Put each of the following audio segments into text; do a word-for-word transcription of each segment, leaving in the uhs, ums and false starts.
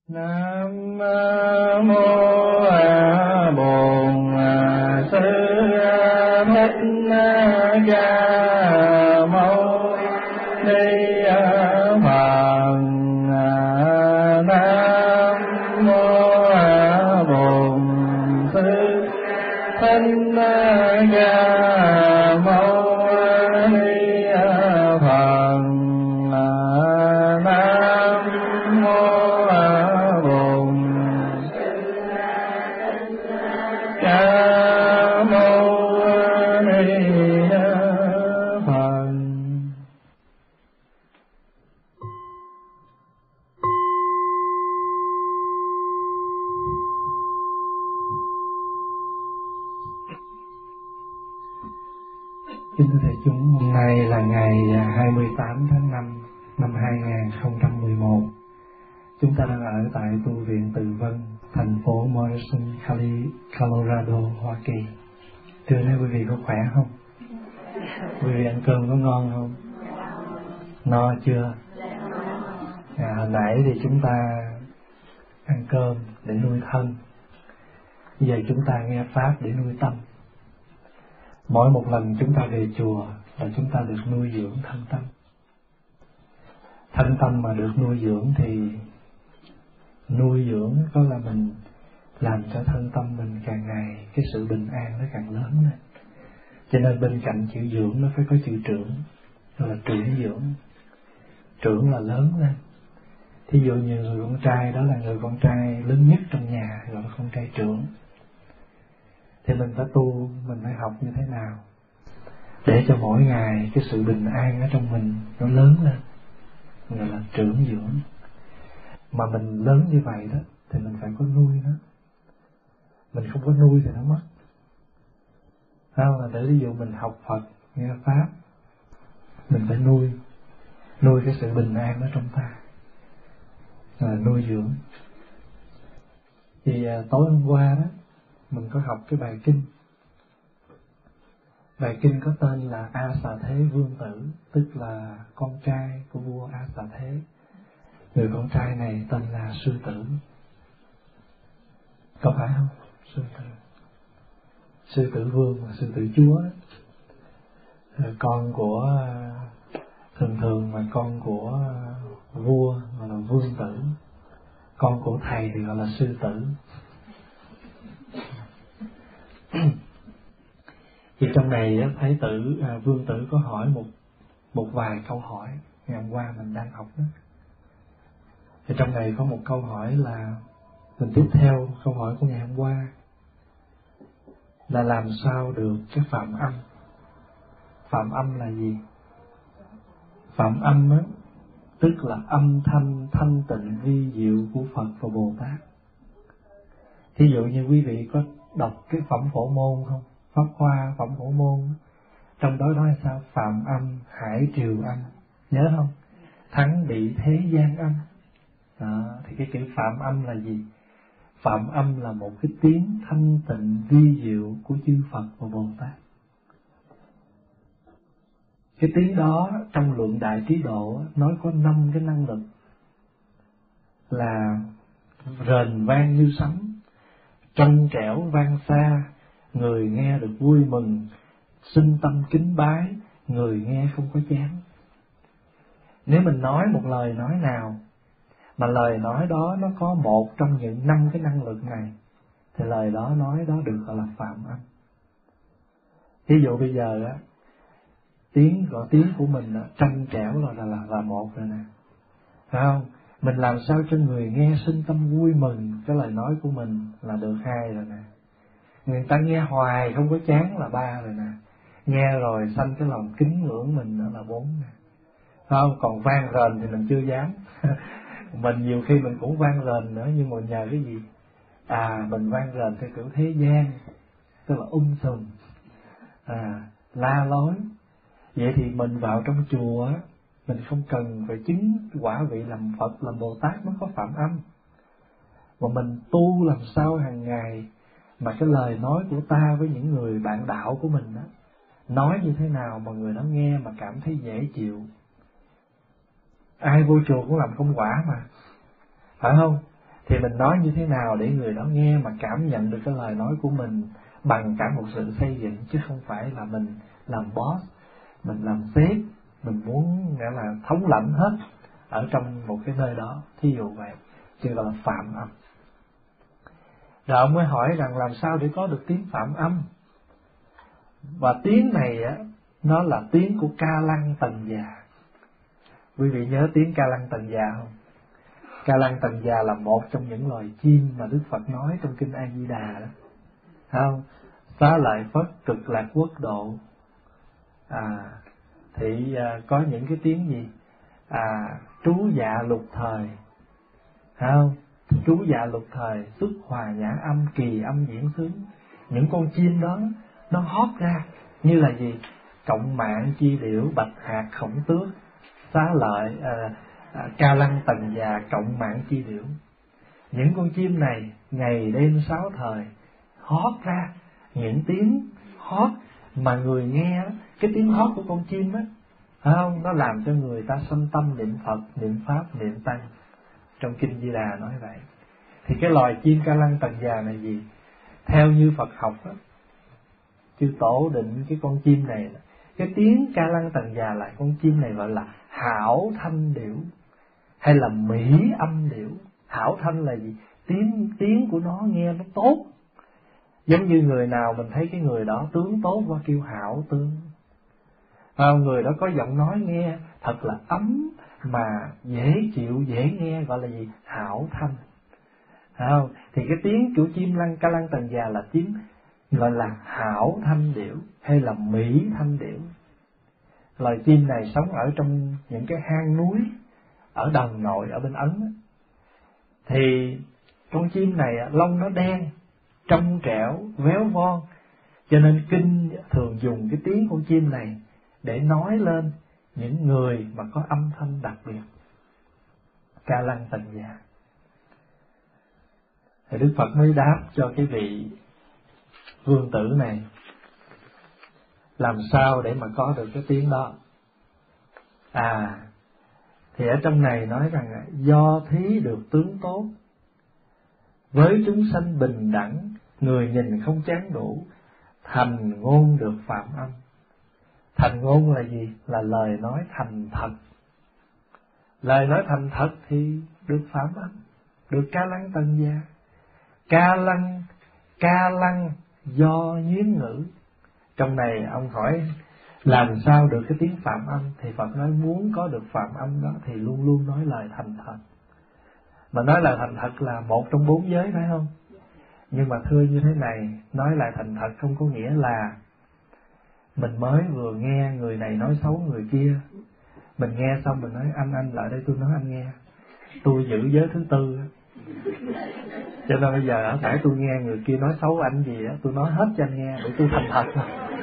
Nam mô A Bổn Sư Thích Ca Mâu Ni Phật. Nam mô A Bổn Sư Thích Ca Mâu Ni Phật. Nam mô Kính thưa thầy chúng, hôm nay là ngày hai mươi tám tháng năm năm hai nghìn không trăm mười một. Chúng ta đang ở tại tu viện Từ Vân, thành phố Morrison, Colorado, Hoa Kỳ. Trưa nay quý vị có khỏe không? Quý vị ăn cơm có ngon không? No chưa? À, hồi nãy thì chúng ta ăn cơm để nuôi thân. Giờ chúng ta nghe Pháp để nuôi tâm. Mỗi một lần chúng ta về chùa là chúng ta được nuôi dưỡng thân tâm. Thân tâm mà được nuôi dưỡng thì nuôi dưỡng có là mình làm cho thân tâm mình càng ngày cái sự bình an nó càng lớn lên. Cho nên bên cạnh chữ dưỡng nó phải có chữ trưởng, gọi là trưởng dưỡng. Trưởng là lớn lên. Thí dụ như người con trai đó là người con trai lớn nhất trong nhà, gọi là con trai trưởng. Thì mình phải tu, mình phải học như thế nào để cho mỗi ngày cái sự bình an ở trong mình nó lớn lên, gọi là trưởng dưỡng. Mà mình lớn như vậy đó thì mình phải có nuôi nó. Mình không có nuôi thì nó mất. Không là để ví dụ mình học Phật, nghe Pháp, mình phải nuôi nuôi cái sự bình an ở trong ta, là nuôi dưỡng. Thì à, tối hôm qua đó mình có học cái bài kinh. Bài kinh có tên là A Xà Thế Vương Tử, tức là con trai của vua A Xà Thế. Người con trai này tên là Sư Tử. Có phải không? Sư Tử. Sư Tử Vương là Sư Tử Chúa đó. Con của, thường thường mà con của vua gọi là Vương Tử, con của thầy thì gọi là Sư Tử. Thì trong này Thái tử à, Vương Tử có hỏi một một vài câu hỏi ngày hôm qua mình đang học đó. Thì trong này có một câu hỏi là mình tiếp theo câu hỏi của ngày hôm qua là làm sao được cái phạm âm. Phạm âm là gì? Phạm âm á, tức là âm thanh thanh tịnh vi diệu của Phật và Bồ Tát. Thí dụ như quý vị có đọc cái phẩm Phổ Môn không? Pháp Hoa, phẩm Phổ Môn, trong đó nói sao? Phạm âm, hải triều âm, nhớ không? Thắng bị thế gian âm. Đó, thì cái chữ phạm âm là gì? Phạm âm là một cái tiếng thanh tịnh vi diệu của chư Phật và Bồ Tát. Cái tiếng đó trong luận Đại Trí Độ nói có năm cái năng lực là rền vang như sấm, trong trẻo vang xa, người nghe được vui mừng, sinh tâm kính bái, người nghe không có chán. Nếu mình nói một lời nói nào mà lời nói đó nó có một trong những năm cái năng lực này thì lời đó nói đó được gọi là phạm âm. Ví dụ bây giờ á, tiếng gọi tiếng của mình á, trong trẻo là, là là là một rồi nè, phải không? Mình làm sao cho người nghe sinh tâm vui mừng cái lời nói của mình là được hai rồi nè. Người ta nghe hoài không có chán là ba rồi nè. Nghe rồi sanh cái lòng kính ngưỡng mình nữa là bốn nè. Không, còn vang rền thì mình chưa dám. Mình nhiều khi mình cũng vang rền nữa, nhưng mà nhờ cái gì? À, mình vang rền theo kiểu thế gian, tức là ung sùm, à, la lối. Vậy thì mình vào trong chùa á, mình không cần phải chứng quả vị làm Phật, làm Bồ Tát mới có phạm âm. Mà mình tu làm sao hàng ngày mà cái lời nói của ta với những người bạn đạo của mình đó, nói như thế nào mà người đó nghe mà cảm thấy dễ chịu. Ai vô chùa cũng làm công quả mà, phải không? thì mình nói như thế nào để người đó nghe mà cảm nhận được cái lời nói của mình bằng cả một sự xây dựng, chứ không phải là mình làm boss, mình làm sếp, mình muốn nghĩa là thống lãnh hết ở trong một cái nơi đó, thí dụ vậy, chứ là phạm âm. Rồi ông mới hỏi rằng làm sao để có được tiếng phạm âm. Và tiếng này á, nó là tiếng của Ca Lăng Tần Già. Quý vị nhớ tiếng Ca Lăng Tần Già không? Ca Lăng Tần Già là một trong những loài chim mà Đức Phật nói trong kinh A Di Đà đó, không? Xá lợi Phất, Cực Lạc Quốc Độ, à, thì à, có những cái tiếng gì? À, trú dạ lục thời, không? Trú dạ lục thời, xuất hòa nhã âm, kỳ âm diễn xướng. Những con chim đó nó hót ra như là gì? Cộng mạng, chi điểu, bạch hạc, khổng tước, xá lợi, à, à, Ca Lăng Tần Già, cộng mạng, chi điểu. Những con chim này ngày đêm sáu thời hót ra những tiếng hót mà người nghe, cái tiếng hót của con chim á, phải không? Nó làm cho người ta sanh tâm niệm Phật, niệm Pháp, niệm Tăng. Trong kinh Di Đà nói vậy. Thì cái loài chim Ca Lăng Tần Già này gì? Theo như Phật học á, chư tổ định cái con chim này, cái tiếng Ca Lăng Tần Già là con chim này gọi là hảo thanh điểu, hay là mỹ âm điểu. Hảo thanh là gì? Tiếng tiếng của nó nghe nó tốt. Giống như người nào mình thấy cái người đó tướng tốt qua kêu hảo tướng. À, người đó có giọng nói nghe thật là ấm mà dễ chịu, dễ nghe, gọi là gì? Hảo thanh. À, thì cái tiếng của chim lăng Ca Lăng Tần Già là tiếng gọi là hảo thanh điểu hay là mỹ thanh điểu. Loài chim này sống ở trong những cái hang núi ở Đồng Nội, ở bên Ấn. Thì con chim này lông nó đen, trong trẻo, véo von, cho nên kinh thường dùng cái tiếng con chim này để nói lên những người mà có âm thanh đặc biệt. Ca Lăng Tần Già. Thì Đức Phật mới đáp cho cái vị vương tử này làm sao để mà có được cái tiếng đó. À, thì ở trong này nói rằng do thí được tướng tốt, với chúng sanh bình đẳng, người nhìn không chán đủ, thành ngôn được phạm âm. Thành ngôn là gì? Là lời nói thành thật. Lời nói thành thật thì được phạm âm, được Ca Lăng Tần Già. Ca Lăng, Ca Lăng do nhuyễn ngữ. Trong này ông hỏi làm sao được cái tiếng phạm âm, thì Phật nói muốn có được phạm âm đó thì luôn luôn nói lời thành thật. Mà nói lời thành thật là một trong bốn giới, phải không? Nhưng mà thưa như thế này, nói lời thành thật không có nghĩa là mình mới vừa nghe người này nói xấu người kia, mình nghe xong mình nói anh anh lại đây tôi nói anh nghe, tôi giữ giới thứ tư. Cho nên bây giờ ở phải tôi nghe người kia nói xấu anh gì á, tôi nói hết cho anh nghe để tôi thành thật.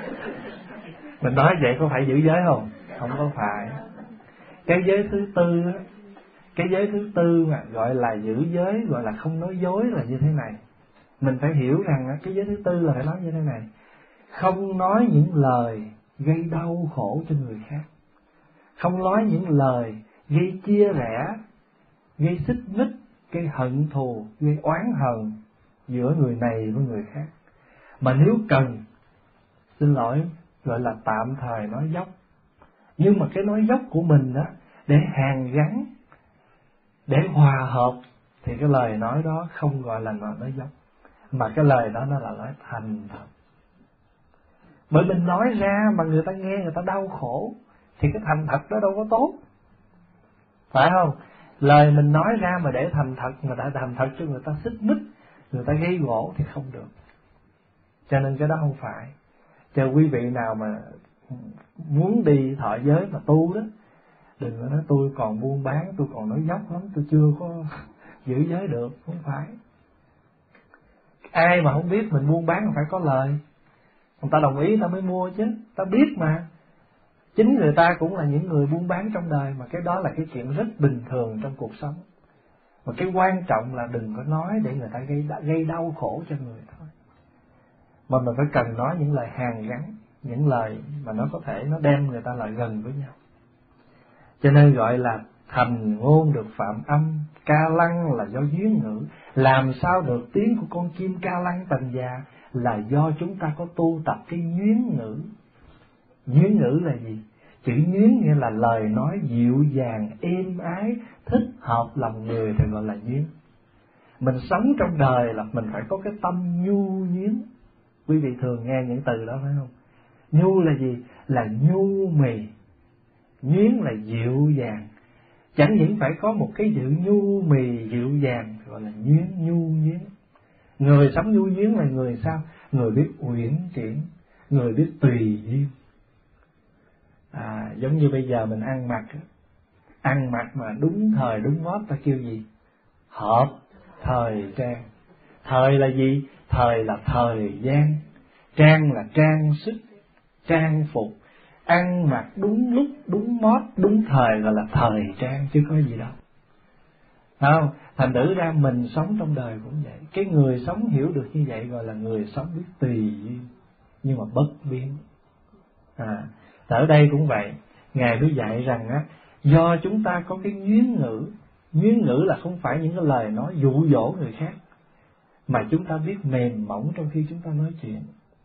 Mình nói vậy có phải giữ giới không? Không có phải. Cái giới thứ tư á, cái giới thứ tư mà gọi là giữ giới, gọi là không nói dối là như thế này. Mình phải hiểu rằng cái giới thứ tư là phải nói như thế này: không nói những lời gây đau khổ cho người khác, không nói những lời gây chia rẽ, gây xích mích, gây hận thù, gây oán hờn giữa người này với người khác. Mà nếu cần, xin lỗi, gọi là tạm thời nói dốc. Nhưng mà cái nói dốc của mình đó, để hàn gắn, để hòa hợp, thì cái lời nói đó không gọi là nói dốc, mà cái lời đó nó là nói thành thật. Bởi mình nói ra mà người ta nghe người ta đau khổ, thì cái thành thật đó đâu có tốt, phải không? Lời mình nói ra mà để thành thật, mà đã thành thật cho người ta xích mích, người ta gây gỗ thì không được. Cho nên cái đó không phải. Cho quý vị nào mà muốn đi thọ giới mà tu đó, đừng có nói tôi còn buôn bán, tôi còn nói dốc lắm, tôi chưa có giữ giới được. Không phải. Ai mà không biết mình buôn bán phải có lời, người ta đồng ý người ta mới mua chứ, ta biết mà. Chính người ta cũng là những người buôn bán trong đời, mà cái đó là cái chuyện rất bình thường trong cuộc sống. Mà cái quan trọng là đừng có nói để người ta gây, gây đau khổ cho người thôi. Mà mình phải cần nói những lời hàn gắn, những lời mà nó có thể nó đem người ta lại gần với nhau. Cho nên gọi là thành ngôn được phạm âm, ca lăng là do duyên ngữ. Làm sao được tiếng của con chim ca lăng tầng già? Là do chúng ta có tu tập cái nhuyến ngữ. Nhuyến ngữ là gì? Chữ nhuyến nghĩa là lời nói dịu dàng, êm ái, thích hợp lòng người thì gọi là nhuyến. Mình sống trong đời là mình phải có cái tâm nhu nhuyến. Quý vị thường nghe những từ đó phải không? Nhu là gì? Là nhu mì. Nhuyến là dịu dàng. Chẳng những phải có một cái sự nhu mì dịu dàng gọi là nhuyến, nhu nhuyến. Người sống nhu nhuyến là người sao? Người biết uyển chuyển, người biết tùy duyên. À, giống như bây giờ mình ăn mặc, ăn mặc mà đúng thời đúng mốt ta kêu gì? Hợp thời trang. Thời là gì? Thời là thời gian. Trang là trang sức, trang phục. Ăn mặc đúng lúc, đúng mốt, đúng thời gọi là thời trang chứ có gì đâu. Không? Thành thử ra mình sống trong đời cũng vậy. Cái người sống hiểu được như vậy gọi là người sống biết tùy duyên, nhưng mà bất biến. À, ở đây cũng vậy. Ngài mới dạy rằng á, do chúng ta có cái nhuyến ngữ. Nhuyến ngữ là không phải những cái lời nói dụ dỗ người khác, mà chúng ta biết mềm mỏng trong khi chúng ta nói chuyện.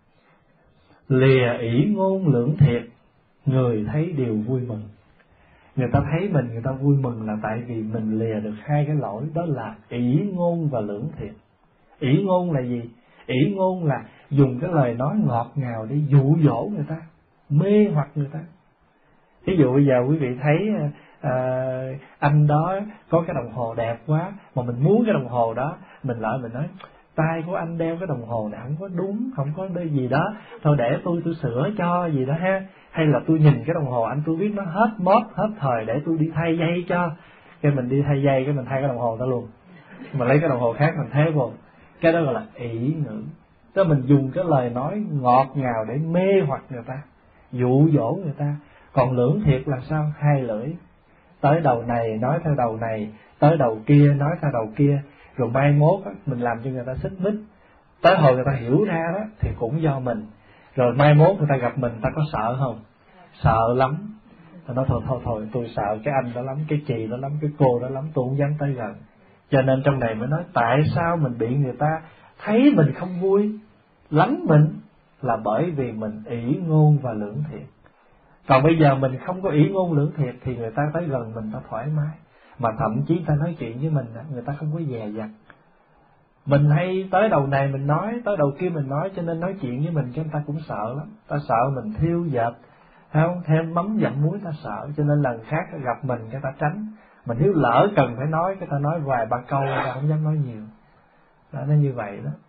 Lìa ỷ ngôn lưỡng thiệt, người thấy đều vui mừng. Người ta thấy mình, người ta vui mừng là tại vì mình lìa được hai cái lỗi, đó là ỷ ngôn và lưỡng thiệt. ỷ ngôn là gì? ỷ ngôn là dùng cái lời nói ngọt ngào để dụ dỗ người ta, mê hoặc người ta. Ví dụ bây giờ quý vị thấy à, anh đó có cái đồng hồ đẹp quá, mà mình muốn cái đồng hồ đó, mình lại mình nói tay của anh đeo cái đồng hồ này không có đúng, không có cái gì đó, thôi để tôi tôi sửa cho gì đó ha. Hay là tôi nhìn cái đồng hồ anh tôi biết nó hết mốt, hết thời, để tôi đi thay dây cho. Cái mình đi thay dây, cái mình thay cái đồng hồ đó luôn, mà lấy cái đồng hồ khác mình thế vô. Cái đó gọi là ỷ ngữ. Tức mình dùng cái lời nói ngọt ngào để mê hoặc người ta, dụ dỗ người ta. Còn lưỡng thiệt là sao? Hai lưỡi. Tới đầu này nói theo đầu này, tới đầu kia nói theo đầu kia. Rồi mai mốt á, mình làm cho người ta xích mích. Tới hồi người ta hiểu ra đó thì cũng do mình. Rồi mai mốt người ta gặp mình, ta có sợ không? Sợ lắm. Ta nói thôi thôi thôi, tôi sợ cái anh đó lắm, cái chị đó lắm, cái cô đó lắm, tôi không dám tới gần. Cho nên trong này mới nói tại sao mình bị người ta thấy mình không vui, lánh mình, là bởi vì mình ỷ ngôn và lưỡng thiệt. Còn bây giờ mình không có ỷ ngôn lưỡng thiệt thì người ta tới gần mình ta thoải mái. Mà thậm chí ta nói chuyện với mình, người ta không có dè dặt. Mình hay tới đầu này mình nói, tới đầu kia mình nói, cho nên nói chuyện với mình cái người ta cũng sợ lắm. Ta sợ mình thiêu dệt, không? Thêm mắm dặm muối ta sợ, cho nên lần khác gặp mình cái ta tránh. Mình nếu lỡ cần phải nói, cái ta nói vài ba câu, ta không dám nói nhiều. Đó, nó như vậy đó.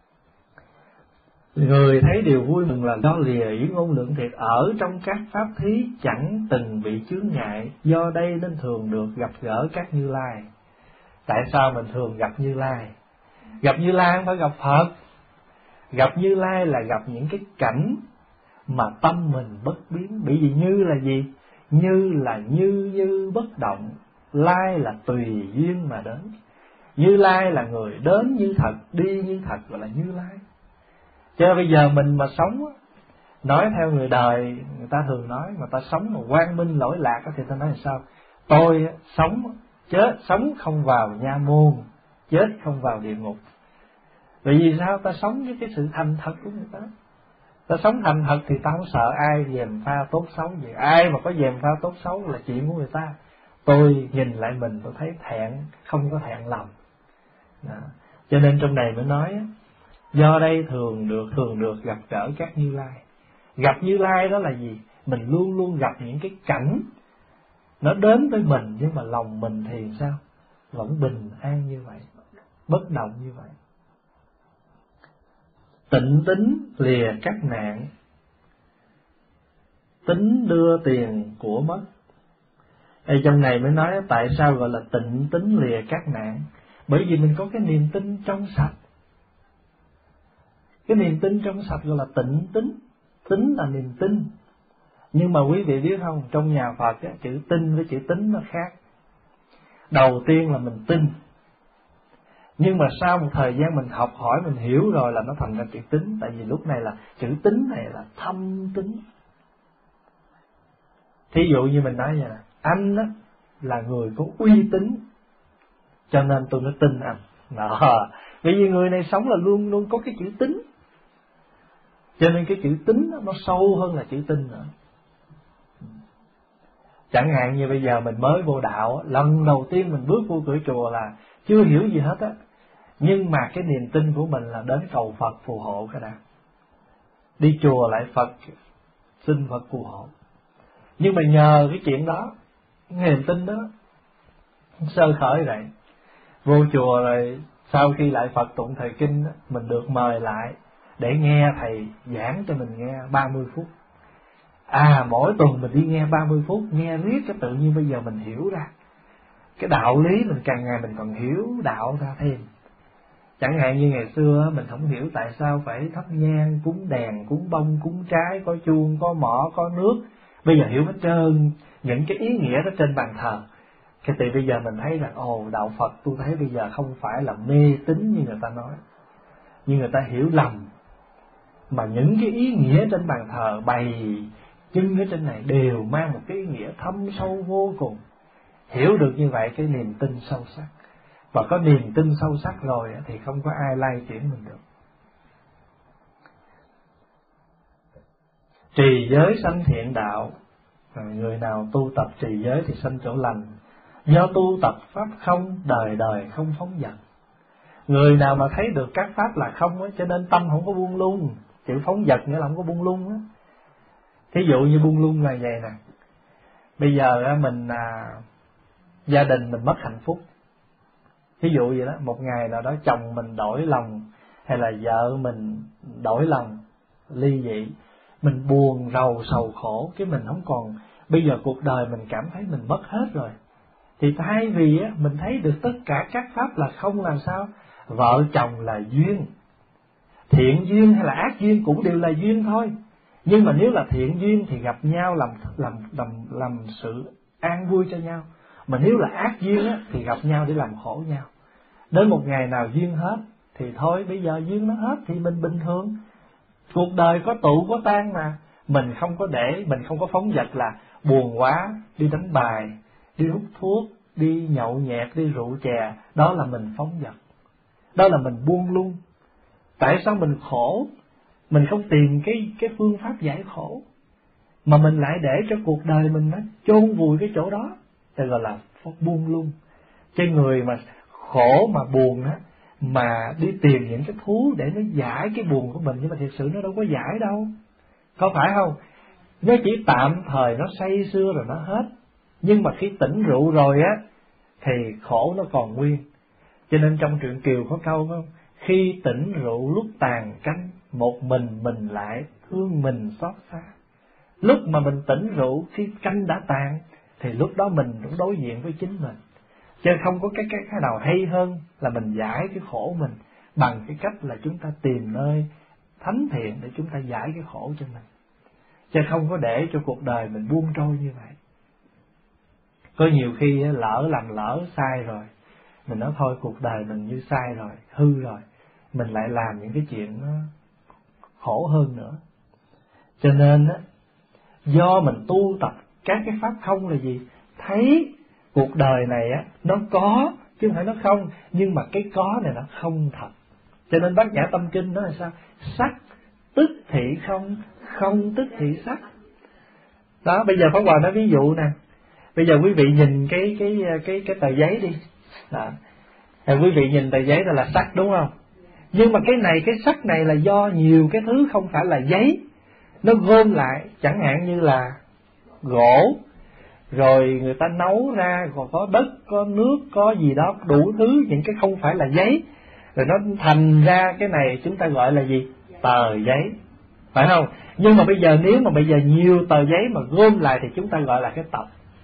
Người thấy điều vui mừng là do lìa ỷ ngôn lưỡng thiệt, ở trong các pháp thí chẳng từng bị chướng ngại, do đây nên thường được gặp gỡ các Như Lai. Tại sao mình thường gặp Như Lai? Gặp Như Lai không phải gặp Phật. Gặp Như Lai là gặp những cái cảnh mà tâm mình bất biến. Bởi vì Như là gì? Như là như như bất động, Lai là tùy duyên mà đến. Như Lai là người đến như thật, đi như thật, gọi là Như Lai. Chứ bây giờ mình mà sống, nói theo người đời, người ta thường nói, mà ta sống mà quang minh lỗi lạc thì ta nói là sao? Tôi sống, chết, sống không vào nha môn, chết không vào địa ngục. Vì vì sao? Ta sống với cái sự thành thật của người ta. Ta sống thành thật thì ta không sợ ai dèm pha tốt xấu gì. Ai mà có dèm pha tốt xấu là chuyện của người ta. Tôi nhìn lại mình tôi thấy thẹn, không có thẹn lòng. Đó. Cho nên trong này mới nói, do đây thường được thường được gặp gỡ các Như Lai. Gặp Như Lai đó là gì? Mình luôn luôn gặp những cái cảnh nó đến với mình, nhưng mà lòng mình thì sao? Vẫn bình an như vậy, bất động như vậy. Tịnh tính lìa các nạn, tính đưa tiền của mất. Ở trong này mới nói tại sao gọi là tịnh tính lìa các nạn. Bởi vì mình có cái niềm tin trong sạch. Cái niềm tin trong sạch gọi là tịnh tính. Tính là niềm tin. Nhưng mà quý vị biết không, trong nhà Phật á, chữ tin với chữ tính nó khác. Đầu tiên là mình tin, nhưng mà sau một thời gian mình học hỏi, mình hiểu rồi là nó thành ra chữ tính. Tại vì lúc này là chữ tính này là thâm tính. Thí dụ như mình nói vậy nè, anh á, là người có uy tín cho nên tôi mới tin anh. Đó, bởi vì người này sống là luôn luôn có cái chữ tín, cho nên cái chữ tín nó sâu hơn là chữ tin nữa. Chẳng hạn như bây giờ mình mới vô đạo, lần đầu tiên mình bước vô cửa chùa là chưa hiểu gì hết á, nhưng mà cái niềm tin của mình là đến cầu Phật phù hộ cái đã. Đi chùa lại Phật, xin Phật phù hộ. Nhưng mà nhờ cái chuyện đó, niềm tin đó sơ khởi vậy. Vô chùa rồi sau khi lại Phật tụng thời kinh, mình được mời lại để nghe thầy giảng cho mình nghe ba mươi phút. À, mỗi tuần mình đi nghe ba mươi phút, nghe riết cái tự nhiên bây giờ mình hiểu ra cái đạo lý, mình càng ngày mình còn hiểu đạo ra thêm. Chẳng hạn như ngày xưa mình không hiểu tại sao phải thắp nhang, cúng đèn, cúng bông, cúng trái, có chuông, có mõ, có nước. Bây giờ hiểu hết trơn những cái ý nghĩa đó trên bàn thờ. Cái từ bây giờ mình thấy rằng ồ, đạo Phật tôi thấy bây giờ không phải là mê tín như người ta nói, như người ta hiểu lầm, mà những cái ý nghĩa trên bàn thờ bày chân ở trên này đều mang một cái ý nghĩa thâm sâu vô cùng. Hiểu được như vậy cái niềm tin sâu sắc, và có niềm tin sâu sắc rồi thì không có ai lay chuyển mình được. Trì giới sanh thiện đạo, người nào tu tập trì giới thì sanh chỗ lành. Do tu tập pháp không, đời đời không phóng dật. Người nào mà thấy được các pháp là không á, cho nên tâm không có buông lung. Chữ phóng dật nghĩa là không có buông lung á. Thí dụ như buông lung là vậy nè. Bây giờ mình à, gia đình mình mất hạnh phúc. Thí dụ vậy đó, một ngày nào đó chồng mình đổi lòng, hay là vợ mình đổi lòng, ly dị, mình buồn rầu sầu khổ, cái mình không còn, bây giờ cuộc đời mình cảm thấy mình mất hết rồi. Thì thay vì á, mình thấy được tất cả các pháp là không làm sao, vợ chồng là duyên, thiện duyên hay là ác duyên cũng đều là duyên thôi. Nhưng mà nếu là thiện duyên thì gặp nhau làm làm làm làm sự an vui cho nhau, mà nếu là ác duyên á, thì gặp nhau để làm khổ nhau. Đến một ngày nào duyên hết thì thôi, bây giờ duyên nó hết thì mình bình thường. Cuộc đời có tụ có tan mà, mình không có để, mình không có phóng dật là buồn quá đi đánh bài, đi hút thuốc, đi nhậu nhẹt, đi rượu chè, đó là mình phóng dật, đó là mình buông lung. Tại sao mình khổ, mình không tìm cái cái phương pháp giải khổ, mà mình lại để cho cuộc đời mình nó chôn vùi cái chỗ đó, thì gọi là buông lung. Cái người mà khổ mà buồn á, mà đi tìm những cái thú để nó giải cái buồn của mình, nhưng mà thực sự nó đâu có giải đâu, có phải không? Nó chỉ tạm thời nó say sưa rồi nó hết, nhưng mà khi tỉnh rượu rồi á thì khổ nó còn nguyên. Cho nên trong truyện Kiều có câu không? Khi tỉnh rượu lúc tàn canh, một mình mình lại thương mình xót xa. Lúc mà mình tỉnh rượu, khi canh đã tàn, thì lúc đó mình cũng đối diện với chính mình. Chứ không có cái, cái, cái nào hay hơn là mình giải cái khổ mình bằng cái cách là chúng ta tìm nơi thánh thiện để chúng ta giải cái khổ cho mình. Chứ không có để cho cuộc đời mình buông trôi như vậy. Có nhiều khi lỡ làm lỡ sai rồi, mình nói thôi cuộc đời mình như sai rồi, hư rồi, mình lại làm những cái chuyện nó khổ hơn nữa. Cho nên á, do mình tu tập các cái pháp không là gì? Thấy cuộc đời này á nó có chứ không phải nó không, nhưng mà cái có này nó không thật. Cho nên Bát Nhã Tâm Kinh nói là sao? Sắc tức thị không, không tức thị sắc. Đó, bây giờ Pháp Hòa nói ví dụ nè. Bây giờ quý vị nhìn cái cái cái cái tờ giấy đi. Đó. Thì quý vị nhìn tờ giấy đó là sắc đúng không? Nhưng mà cái này, cái sắc này là do nhiều cái thứ không phải là giấy nó gom lại, chẳng hạn như là gỗ, rồi người ta nấu ra, còn có đất, có nước, có gì đó, đủ thứ những cái không phải là giấy, rồi nó thành ra cái này chúng ta gọi là gì? Tờ giấy, phải không? Nhưng mà bây giờ nếu mà bây giờ nhiều tờ giấy mà gom lại thì chúng ta gọi là cái tập.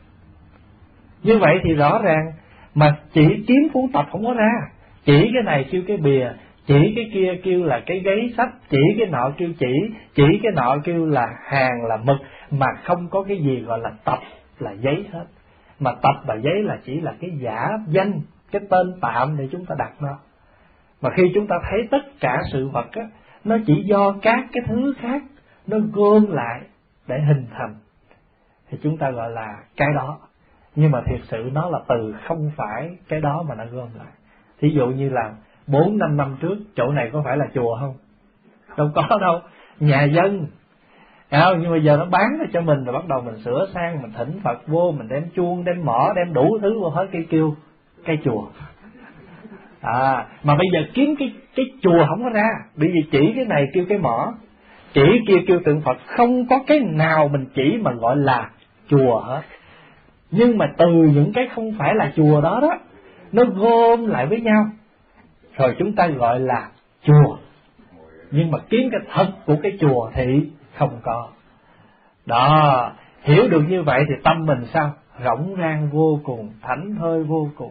Như vậy thì rõ ràng mà chỉ kiếm cuốn tập không có ra, chỉ cái này kêu cái bìa, chỉ cái kia kêu là cái giấy sách, chỉ cái nọ kêu chỉ, chỉ cái nọ kêu là hàng, là mực, mà không có cái gì gọi là tập là giấy hết. Mà tập và giấy là chỉ là cái giả danh, cái tên tạm để chúng ta đặt nó. Mà khi chúng ta thấy tất cả sự vật á, nó chỉ do các cái thứ khác nó gom lại để hình thành, thì chúng ta gọi là cái đó. nhưng mà thiệt sự nó là từ không phải cái đó mà nó gom lại. Thí dụ như là bốn năm năm trước chỗ này có phải là chùa không? Đâu có đâu, nhà dân. À, nhưng mà giờ nó bán cho mình rồi bắt đầu mình sửa sang, mình thỉnh Phật vô, mình đem chuông, đem mõ, đem đủ thứ vô hết, cái kêu cái chùa. À, mà bây giờ kiếm cái cái chùa không có ra, bởi vì chỉ cái này kêu cái mõ, chỉ kia kêu tượng Phật, không có cái nào mình chỉ mà gọi là chùa hết. Nhưng mà từ những cái không phải là chùa đó đó, nó gom lại với nhau, rồi chúng ta gọi là chùa. Nhưng mà kiếm cái thật của cái chùa thì không có. Đó, hiểu được như vậy thì tâm mình sao? Rỗng rang vô cùng, thảnh thơi vô cùng.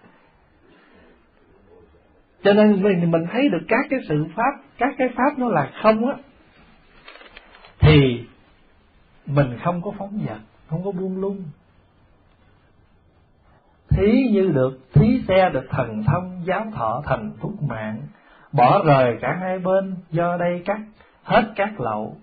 Cho nên mình, mình thấy được các cái sự pháp, các cái pháp nó là không á, thì mình không có phóng dật, không có buông lung. Thí như được, thí xe được thần thông, giáo thọ thành phúc mạng, bỏ rời cả hai bên, do đây cắt hết các lậu.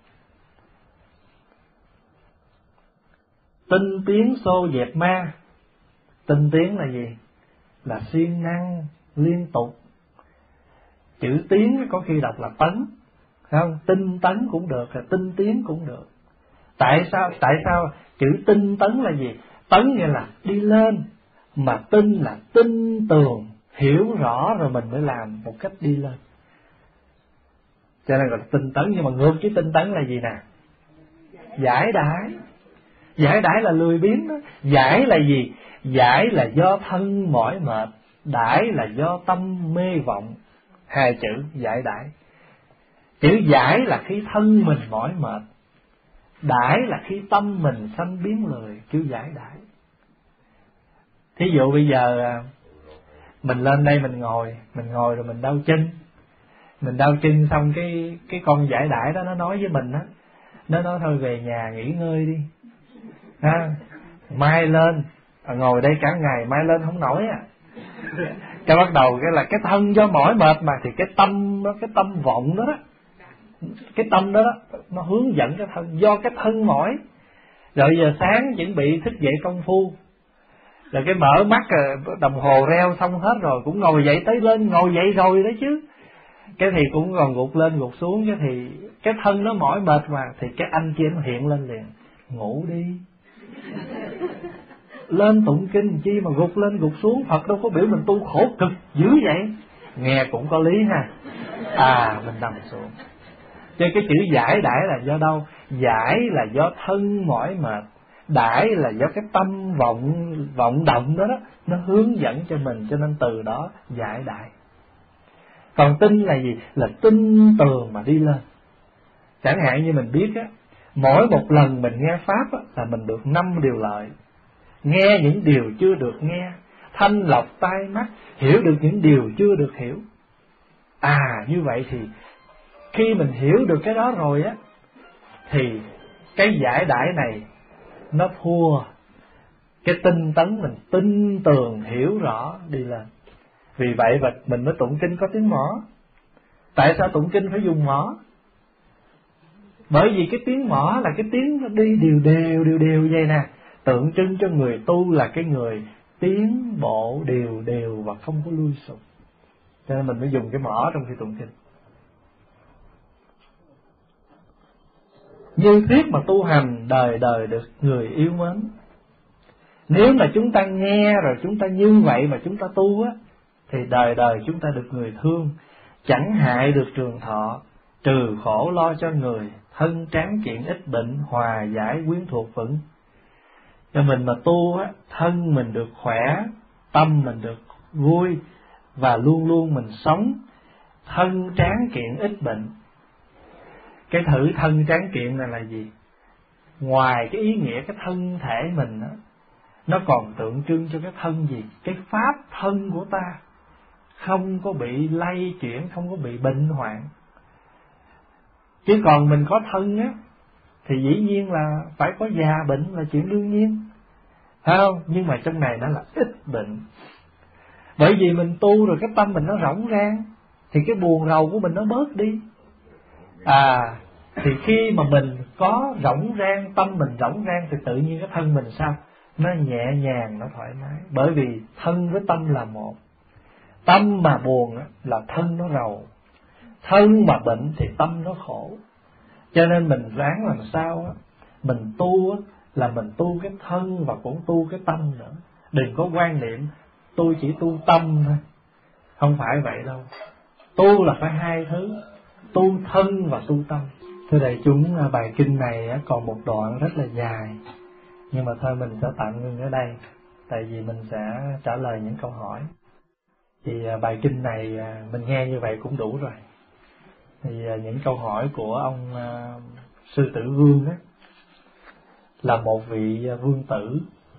Tinh tiến xô dẹp ma. Tinh tiến là gì? Là siêng năng liên tục. Chữ tiến có khi đọc là tấn, không? Tinh tấn cũng được, là tinh tiến cũng được. Tại sao? Tại sao chữ tinh tấn là gì? Tấn nghĩa là đi lên, mà tinh là tin tưởng, hiểu rõ rồi mình mới làm một cách đi lên. Cho nên gọi là tinh tấn. Nhưng mà ngược với tinh tấn là gì nè? Giải đãi. Giải đãi là lười biếng đó. Giải là gì? Giải là do thân mỏi mệt, đãi là do tâm mê vọng. Hai chữ giải đãi. Chữ giải là khi thân mình mỏi mệt, đãi là khi tâm mình sanh biến lười, kêu giải đãi. Thí dụ bây giờ mình lên đây mình ngồi, mình ngồi rồi mình đau chân. Mình đau chân xong cái cái con giải đãi đó nó nói với mình á, nó nói thôi về nhà nghỉ ngơi đi. Ha, mai lên, à, ngồi đây cả ngày mai lên không nổi à. Cái bắt đầu cái là cái thân do mỏi mệt mà, thì cái tâm đó, cái tâm vọng đó đó, cái tâm đó, đó nó hướng dẫn cái thân, do cái thân mỏi. Rồi giờ sáng chuẩn bị thức dậy công phu, rồi cái mở mắt rồi đồng hồ reo xong hết rồi, cũng ngồi dậy tới lên, ngồi dậy rồi đó chứ. Cái thì cũng còn gục lên gục xuống, cái thì cái thân nó mỏi mệt mà, thì cái anh kia nó hiện lên liền, ngủ đi. Lên tụng kinh chi mà gục lên gục xuống, Phật đâu có biểu mình tu khổ cực dữ vậy. Nghe cũng có lý ha. À, mình nằm xuống. Cho cái chữ giải đãi là do đâu? Giải là do thân mỏi mệt, đãi là do cái tâm vọng vọng động đó đó, nó hướng dẫn cho mình, cho nên từ đó giải đãi. Còn tin là gì? Là tin tường mà đi lên. Chẳng hạn như mình biết á, mỗi một lần mình nghe pháp á, là mình được năm điều lợi. Nghe những điều chưa được nghe, thanh lọc tai mắt, hiểu được những điều chưa được hiểu. À, như vậy thì khi mình hiểu được cái đó rồi á, thì cái giải đãi này nó thua cái tinh tấn mình tin tường hiểu rõ đi lên. Vì vậy mà mình mới tụng kinh có tiếng mõ. Tại sao tụng kinh phải dùng mõ? Bởi vì cái tiếng mõ là cái tiếng nó đi đều đều đều đều vậy nè, tượng trưng cho người tu là cái người tiến bộ đều đều và không có lui sụp. Cho nên mình mới dùng cái mõ trong khi tụng kinh. Như thuyết mà tu hành đời đời được người yêu mến. Nếu mà chúng ta nghe rồi chúng ta như vậy mà chúng ta tu á, thì đời đời chúng ta được người thương, chẳng hại được trường thọ, trừ khổ lo cho người, thân tráng kiện ít bệnh, hòa giải quyến thuộc vững. Cho mình mà tu á, thân mình được khỏe, tâm mình được vui, và luôn luôn mình sống thân tráng kiện ít bệnh. Cái thử thân tráng kiện này là gì? Ngoài cái ý nghĩa cái thân thể mình á, nó còn tượng trưng cho cái thân gì? Cái pháp thân của ta không có bị lay chuyển, không có bị bệnh hoạn. Chứ còn mình có thân á, thì dĩ nhiên là phải có già bệnh là chuyện đương nhiên, phải không? Nhưng mà trong này nó là ít bệnh. Bởi vì mình tu rồi cái tâm mình nó rỗng rang, thì cái buồn rầu của mình nó bớt đi. À, thì khi mà mình có rỗng rang, tâm mình rỗng rang, thì tự nhiên cái thân mình sao? nó nhẹ nhàng, nó thoải mái. Bởi vì thân với tâm là một. Tâm mà buồn là thân nó rầu, thân mà bệnh thì tâm nó khổ. Cho nên mình ráng làm sao á, mình tu á, là mình tu cái thân và cũng tu cái tâm nữa. Đừng có quan niệm tôi chỉ tu tâm thôi, không phải vậy đâu. Tu là phải hai thứ, tu thân và tu tâm. Thưa đại chúng, bài kinh này còn một đoạn rất là dài, nhưng mà thôi mình sẽ tạm ngưng ở đây, tại vì mình sẽ trả lời những câu hỏi. Thì bài kinh này mình nghe như vậy cũng đủ rồi. Thì những câu hỏi của ông uh, Sư Tử Vương á, là một vị vương tử,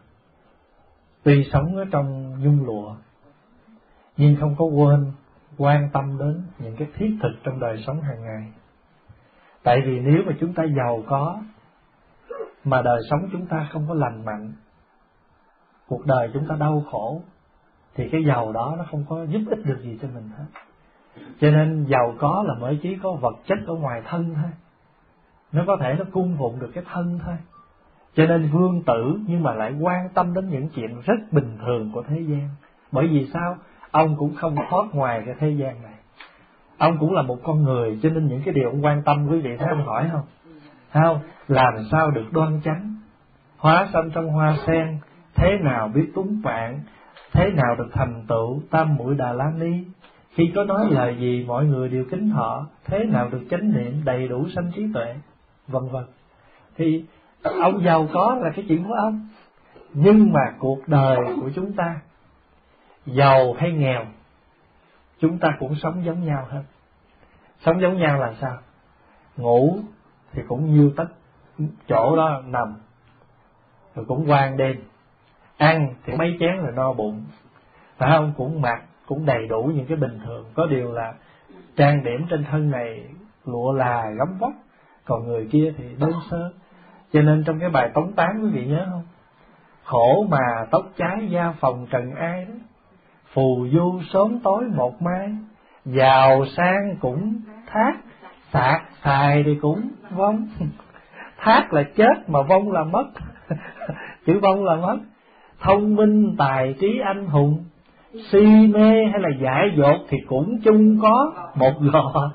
tuy sống ở trong nhung lụa nhưng không có quên quan tâm đến những cái thiết thực trong đời sống hàng ngày. Tại vì nếu mà chúng ta giàu có mà đời sống chúng ta không có lành mạnh, cuộc đời chúng ta đau khổ, thì cái giàu đó nó không có giúp ích được gì cho mình hết. Cho nên giàu có là mới chỉ có vật chất ở ngoài thân thôi, nó có thể nó cung phụng được cái thân thôi. Cho nên vương tử nhưng mà lại quan tâm đến những chuyện rất bình thường của thế gian. Bởi vì sao? Ông cũng không thoát ngoài cái thế gian này, ông cũng là một con người, cho nên những cái điều ông quan tâm, quý vị thấy ông hỏi không? Không, làm sao được đoan chánh, hóa sanh trong hoa sen, thế nào biết túng bạn, thế nào được thành tựu tam muội Đà La Ni, khi có nói lời gì mọi người đều kính họ, thế nào được chánh niệm đầy đủ sanh trí tuệ, vân vân. Thì ông giàu có là cái chuyện của ông, nhưng mà cuộc đời của chúng ta, giàu hay nghèo, chúng ta cũng sống giống nhau hết. Sống giống nhau là sao? Ngủ thì cũng nhiêu tất chỗ đó nằm, rồi cũng quan đêm. Ăn thì mấy chén rồi no bụng, phải không? Cũng mặc cũng đầy đủ những cái bình thường. Có điều là trang điểm trên thân này lụa là gấm vóc, còn người kia thì đơn sơ. Cho nên trong cái bài tống tán quý vị nhớ không? Khổ mà tóc trái da phòng trần ai đó, phù du sớm tối một mai, giàu sang cũng thác, sạc xài thì cũng vong. Thác là chết mà vong là mất. Chữ vong là mất. Thông minh tài trí anh hùng, si mê hay là dại dột thì cũng chung có một gò.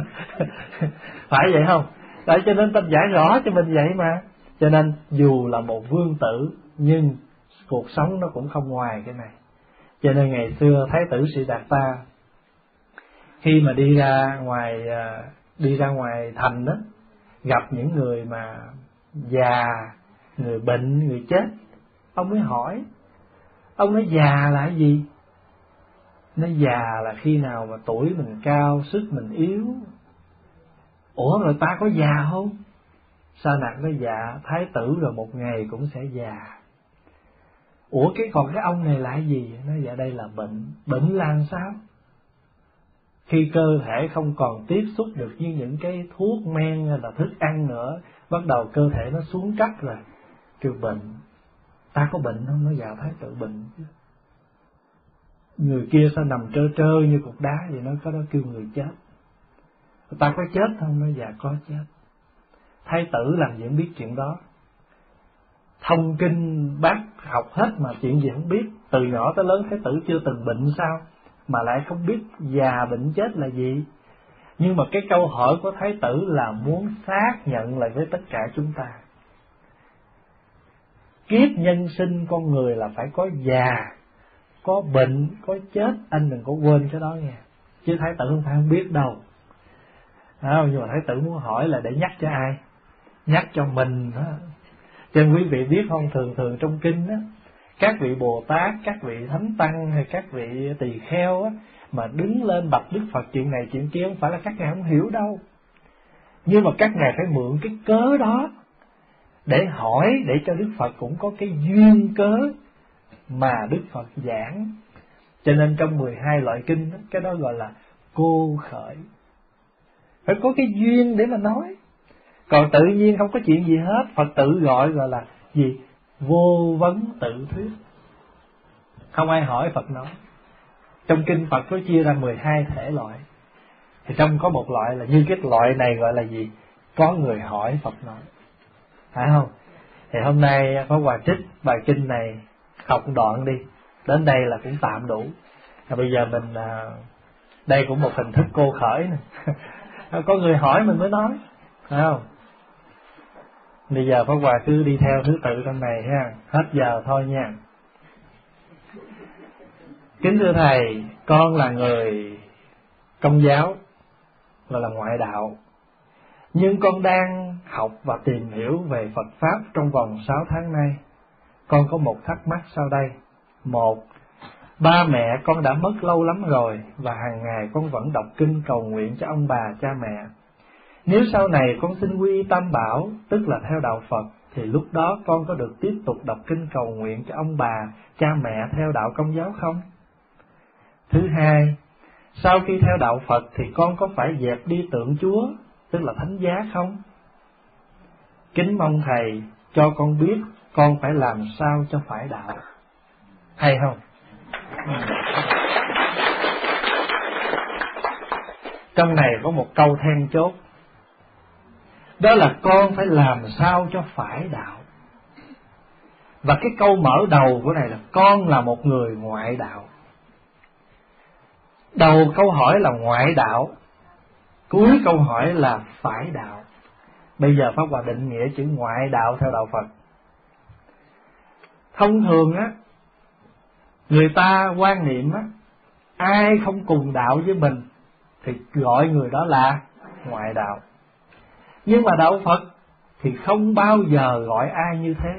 Phải vậy không? Đấy, cho nên ta giải rõ cho mình vậy mà. Cho nên dù là một vương tử, nhưng cuộc sống nó cũng không ngoài cái này. Cho nên ngày xưa Thái tử Siddhartha khi mà đi ra ngoài đi ra ngoài thành đó, gặp những người mà già, người bệnh, người chết, ông mới hỏi. Ông nói già là cái gì? Nói già là khi nào mà tuổi mình cao, sức mình yếu. Ủa rồi ta có già không? Sa Nặc nói dạ, thái tử rồi một ngày cũng sẽ già. Ủa cái còn cái ông này là cái gì? Nói dạ đây là bệnh. Bệnh là sao? Khi cơ thể không còn tiếp xúc được với những cái thuốc men hay là thức ăn nữa, bắt đầu cơ thể nó xuống cấp rồi, kêu bệnh. Ta có bệnh không? Nói dạ thái tử bệnh chứ. Người kia sao nằm trơ trơ như cục đá vậy, nó có đó kêu người chết. Ta có chết không? Nói dạ có chết. Thái tử làm gì không biết chuyện đó. Thông kinh bác học hết mà chuyện gì không biết. Từ nhỏ tới lớn thái tử chưa từng bệnh sao mà lại không biết già bệnh chết là gì. Nhưng mà cái câu hỏi của thái tử là muốn xác nhận lại với tất cả chúng ta. Kiếp nhân sinh con người là phải có già, có bệnh, có chết. Anh đừng có quên cái đó nha. Chứ thái tử không phải không biết đâu. À, nhưng mà thái tử muốn hỏi là để nhắc cho ai? Nhắc cho mình đó. Cho nên quý vị biết không, thường thường trong kinh đó, các vị Bồ Tát, các vị Thánh Tăng hay các vị tỳ kheo á, mà đứng lên bạch Đức Phật chuyện này chuyện kia, không phải là các ngài không hiểu đâu. Nhưng mà các ngài phải mượn cái cớ đó để hỏi, để cho Đức Phật cũng có cái duyên cớ mà Đức Phật giảng. Cho nên trong mười hai loại kinh đó, cái đó gọi là cô khởi. Phải có cái duyên để mà nói. Còn tự nhiên không có chuyện gì hết, Phật tự gọi gọi là gì? Vô vấn tự thuyết. Không ai hỏi Phật nói. Trong kinh Phật có chia ra mười hai thể loại. Thì trong có một loại là như cái loại này gọi là gì? Có người hỏi Phật nói. Phải không? Thì hôm nay có Hòa trích bài kinh này, học đoạn đi, đến đây là cũng tạm đủ. Và bây giờ mình à, đây cũng một hình thức cô khởi nè. Có người hỏi mình mới nói, phải không? Bây giờ Pháp Hòa cứ đi theo thứ tự trong này ha, hết giờ thôi nha. Kính thưa Thầy, con là người Công giáo, là là ngoại đạo, nhưng con đang học và tìm hiểu về Phật Pháp trong vòng sáu tháng nay. Con có một thắc mắc sau đây. Một, ba mẹ con đã mất lâu lắm rồi, và hàng ngày con vẫn đọc kinh cầu nguyện cho ông bà, cha mẹ. Nếu sau này con xin quy y Tam Bảo, tức là theo đạo Phật, thì lúc đó con có được tiếp tục đọc kinh cầu nguyện cho ông bà, cha mẹ theo đạo Công giáo không? Thứ hai, sau khi theo đạo Phật thì con có phải dẹp đi tượng Chúa, tức là thánh giá không? Kính mong Thầy cho con biết con phải làm sao cho phải đạo. Hay không? Trong này có một câu then chốt, đó là con phải làm sao cho phải đạo. Và cái câu mở đầu của này là con là một người ngoại đạo. Đầu câu hỏi là ngoại đạo, cuối câu hỏi là phải đạo. Bây giờ Pháp Hòa định nghĩa chữ ngoại đạo theo đạo Phật. Thông thường á, người ta quan niệm á, ai không cùng đạo với mình thì gọi người đó là ngoại đạo. Nhưng mà đạo Phật thì không bao giờ gọi ai như thế.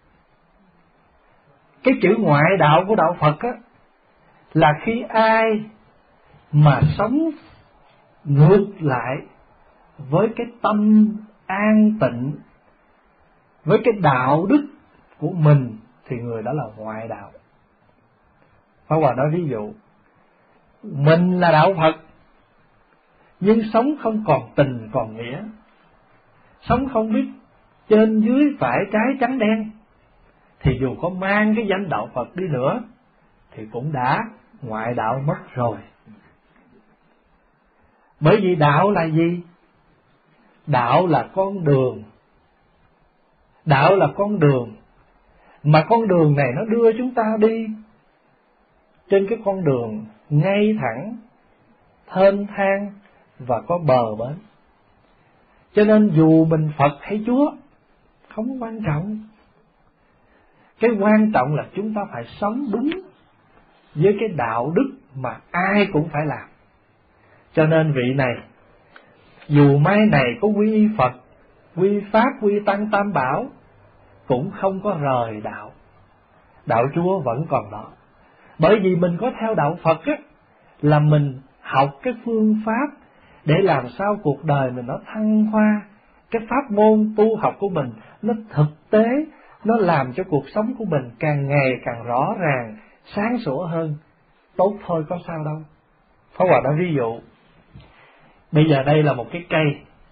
Cái chữ ngoại đạo của đạo Phật á, là khi ai mà sống ngược lại với cái tâm an tịnh, với cái đạo đức của mình, thì người đó là ngoại đạo. Pháp Hòa nói ví dụ, mình là đạo Phật, nhưng sống không còn tình còn nghĩa, sống không biết trên dưới phải trái trắng đen, thì dù có mang cái danh đạo Phật đi nữa thì cũng đã ngoại đạo mất rồi. Bởi vì đạo là gì? Đạo là con đường. Đạo là con đường, mà con đường này nó đưa chúng ta đi trên cái con đường ngay thẳng, thênh thang và có bờ bến. Cho nên dù mình Phật hay Chúa không quan trọng. Cái quan trọng là chúng ta phải sống đúng với cái đạo đức mà ai cũng phải làm. Cho nên vị này, dù mai này có quy y Phật, quy Pháp, quy Tăng Tam Bảo, cũng không có rời đạo. Đạo Chúa vẫn còn đó. Bởi vì mình có theo đạo Phật á, là mình học cái phương pháp để làm sao cuộc đời mình nó thăng hoa. Cái pháp môn tu học của mình nó thực tế, nó làm cho cuộc sống của mình càng ngày càng rõ ràng, sáng sủa hơn. Tốt thôi có sao đâu. Pháp Hòa nói ví dụ, bây giờ đây là một cái cây,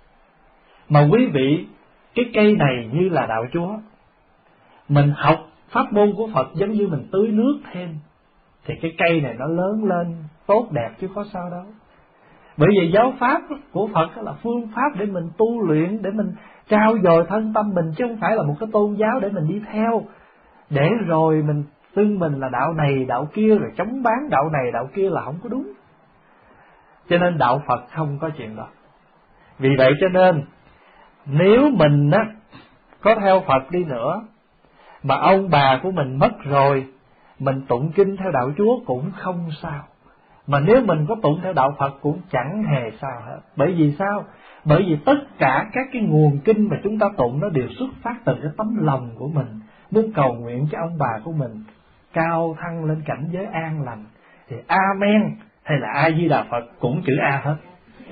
mà quý vị, cái cây này như là đạo Chúa. Mình học pháp môn của Phật giống như mình tưới nước thêm, thì cái cây này nó lớn lên tốt đẹp chứ có sao đâu. Bởi vì giáo pháp của Phật là phương pháp để mình tu luyện, để mình trao dồi thân tâm mình, chứ không phải là một cái tôn giáo để mình đi theo, để rồi mình xưng mình là đạo này đạo kia, rồi chống bán đạo này đạo kia, là không có đúng. Cho nên đạo Phật không có chuyện đó. Vì vậy cho nên nếu mình á có theo Phật đi nữa, mà ông bà của mình mất rồi, mình tụng kinh theo đạo Chúa cũng không sao. Mà nếu mình có tụng theo đạo Phật cũng chẳng hề sao hết. Bởi vì sao? Bởi vì tất cả các cái nguồn kinh mà chúng ta tụng nó đều xuất phát từ cái tấm lòng của mình, muốn cầu nguyện cho ông bà của mình cao thăng lên cảnh giới an lành. Thì Amen hay là A Di Đà Phật cũng chữ A hết.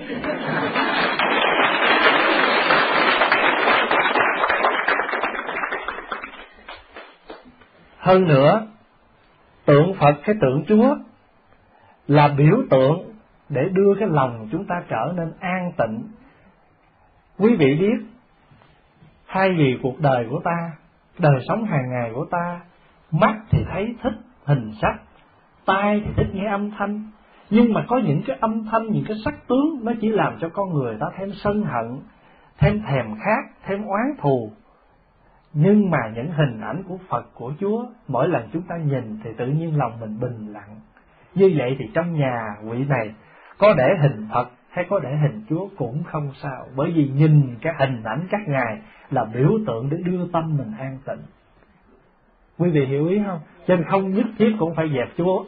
Hơn nữa, tượng Phật hay tượng Chúa là biểu tượng để đưa cái lòng chúng ta trở nên an tịnh. Quý vị biết, thay vì cuộc đời của ta, đời sống hàng ngày của ta, mắt thì thấy thích hình sắc, tai thì thích nghe âm thanh, nhưng mà có những cái âm thanh, những cái sắc tướng nó chỉ làm cho con người ta thêm sân hận, thêm thèm khát, thêm oán thù. Nhưng mà những hình ảnh của Phật, của Chúa, mỗi lần chúng ta nhìn thì tự nhiên lòng mình bình lặng. Như vậy thì trong nhà vị này có để hình Phật hay có để hình Chúa cũng không sao, bởi vì nhìn cái hình ảnh các ngài là biểu tượng để đưa tâm mình an tịnh. Quý vị hiểu ý không? Cho nên không nhất thiết cũng phải dẹp Chúa.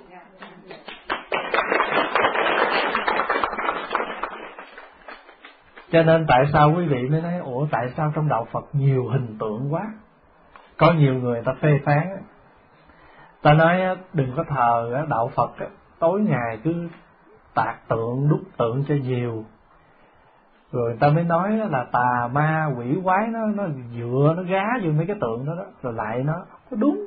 Cho nên tại sao quý vị mới nói ủa tại sao trong đạo Phật nhiều hình tượng quá? Có nhiều người ta phê phán, ta nói đừng có thờ đạo Phật tối ngày cứ tạc tượng đúc tượng cho nhiều. Rồi ta mới nói là tà ma quỷ quái nó nó dựa nó gá vô mấy cái tượng đó đó, rồi lại nó có đúng.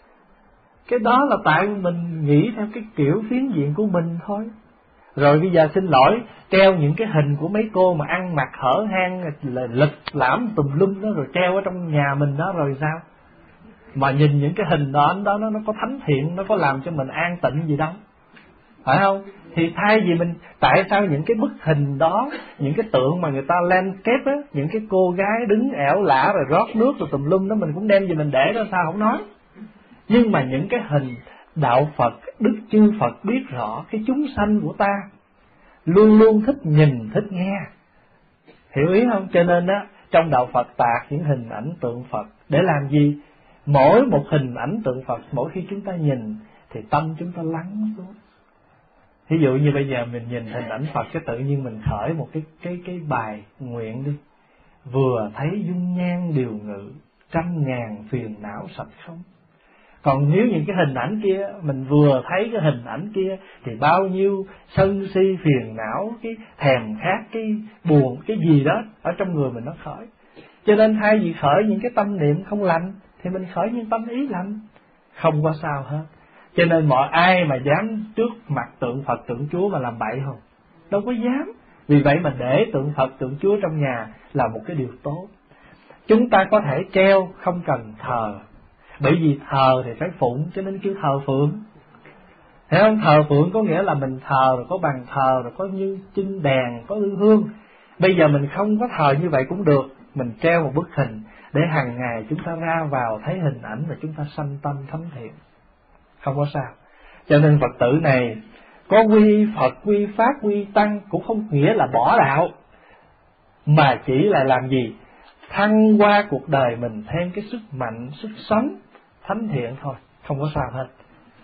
Cái đó là tại mình nghĩ theo cái kiểu phiến diện của mình thôi. Rồi bây giờ xin lỗi, treo những cái hình của mấy cô mà ăn mặc hở hang là lịch lãm tùm lum đó rồi treo ở trong nhà mình đó rồi sao? Mà nhìn những cái hình đó đó nó nó có thánh thiện, nó có làm cho mình an tịnh gì đâu, phải không? Thì thay vì mình, tại sao những cái bức hình đó, những cái tượng mà người ta landscape á, những cái cô gái đứng ẻo lả rồi rót nước rồi tùm lum đó mình cũng đem về mình để đó, sao không nói? Nhưng mà những cái hình đạo Phật, Đức Chư Phật biết rõ cái chúng sanh của ta luôn luôn thích nhìn, thích nghe. Hiểu ý không? Cho nên á, trong đạo Phật tạc những hình ảnh tượng Phật để làm gì? Mỗi một hình ảnh tượng Phật, mỗi khi chúng ta nhìn thì tâm chúng ta lắng xuống. Ví dụ như bây giờ mình nhìn hình ảnh Phật, cái tự nhiên mình khởi một cái cái cái bài nguyện đi. Vừa thấy dung nhan điều ngự, trăm ngàn phiền não sạch không. Còn nếu những cái hình ảnh kia, mình vừa thấy cái hình ảnh kia thì bao nhiêu sân si phiền não, cái thèm khát, cái buồn, cái gì đó ở trong người mình nó khởi. Cho nên thay vì khởi những cái tâm niệm không lành thì mình khởi những tâm ý lành, không có sao hết. Cho nên mọi ai mà dám trước mặt tượng Phật tượng Chúa mà làm bậy không? Đâu có dám. Vì vậy mà để tượng Phật tượng Chúa trong nhà là một cái điều tốt. Chúng ta có thể treo, không cần thờ. Bởi vì thờ thì phải phụng, cho nên kêu thờ phượng. Hiểu không? Thờ phượng có nghĩa là mình thờ rồi có bàn thờ, rồi có như chinh đèn, có hương hương. Bây giờ mình không có thờ như vậy cũng được. Mình treo một bức hình để hàng ngày chúng ta ra vào thấy hình ảnh và chúng ta sanh tâm thấm thiện, không có sao. Cho nên Phật tử này có quy Phật, quy Pháp, quy Tăng cũng không nghĩa là bỏ đạo, mà chỉ là làm gì? Thăng qua cuộc đời mình thêm cái sức mạnh, sức sống thánh thiện thôi, không có sao hết.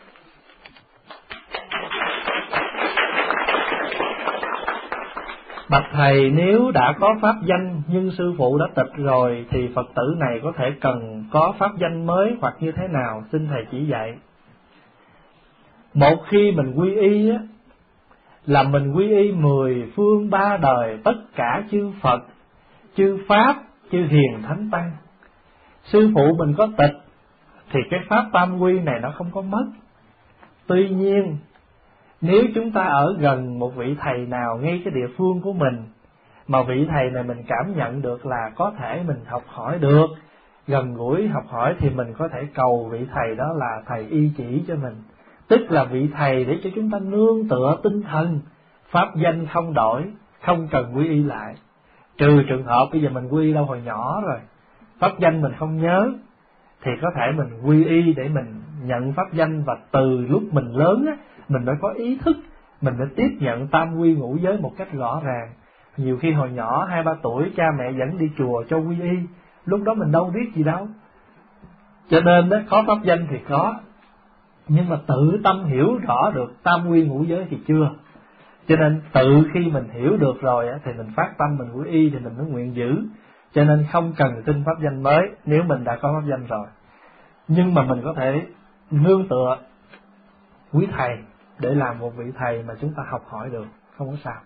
Bạch thầy, nếu đã có pháp danh nhưng sư phụ đã tịch rồi thì Phật tử này có thể cần có pháp danh mới hoặc như thế nào? Xin thầy chỉ dạy. Một khi mình quy y á, là mình quy y mười phương ba đời tất cả chư Phật, chư Pháp, chư Hiền Thánh Tăng. Sư phụ mình có tịch thì cái pháp tam quy này nó không có mất. Tuy nhiên nếu chúng ta ở gần một vị thầy nào ngay cái địa phương của mình, mà vị thầy này mình cảm nhận được là có thể mình học hỏi được, gần gũi học hỏi, thì mình có thể cầu vị thầy đó là thầy y chỉ cho mình. Tức là vị thầy để cho chúng ta nương tựa tinh thần, pháp danh không đổi, không cần quy y lại. Trừ trường hợp bây giờ mình quy y đâu hồi nhỏ rồi, pháp danh mình không nhớ, thì có thể mình quy y để mình nhận pháp danh, và từ lúc mình lớn á, mình mới có ý thức, mình mới tiếp nhận tam quy ngũ giới một cách rõ ràng. Nhiều khi hồi nhỏ hai ba tuổi cha mẹ dẫn đi chùa cho quy y, lúc đó mình đâu biết gì đâu. Cho nên đó, có pháp danh thì có, nhưng mà tự tâm hiểu rõ được tam quy ngũ giới thì chưa. Cho nên tự khi mình hiểu được rồi á, thì mình phát tâm mình quy y thì mình mới nguyện giữ. Cho nên không cần tin pháp danh mới nếu mình đã có pháp danh rồi. Nhưng mà mình có thể nương tựa quý thầy để làm một vị thầy mà chúng ta học hỏi được, không có sao.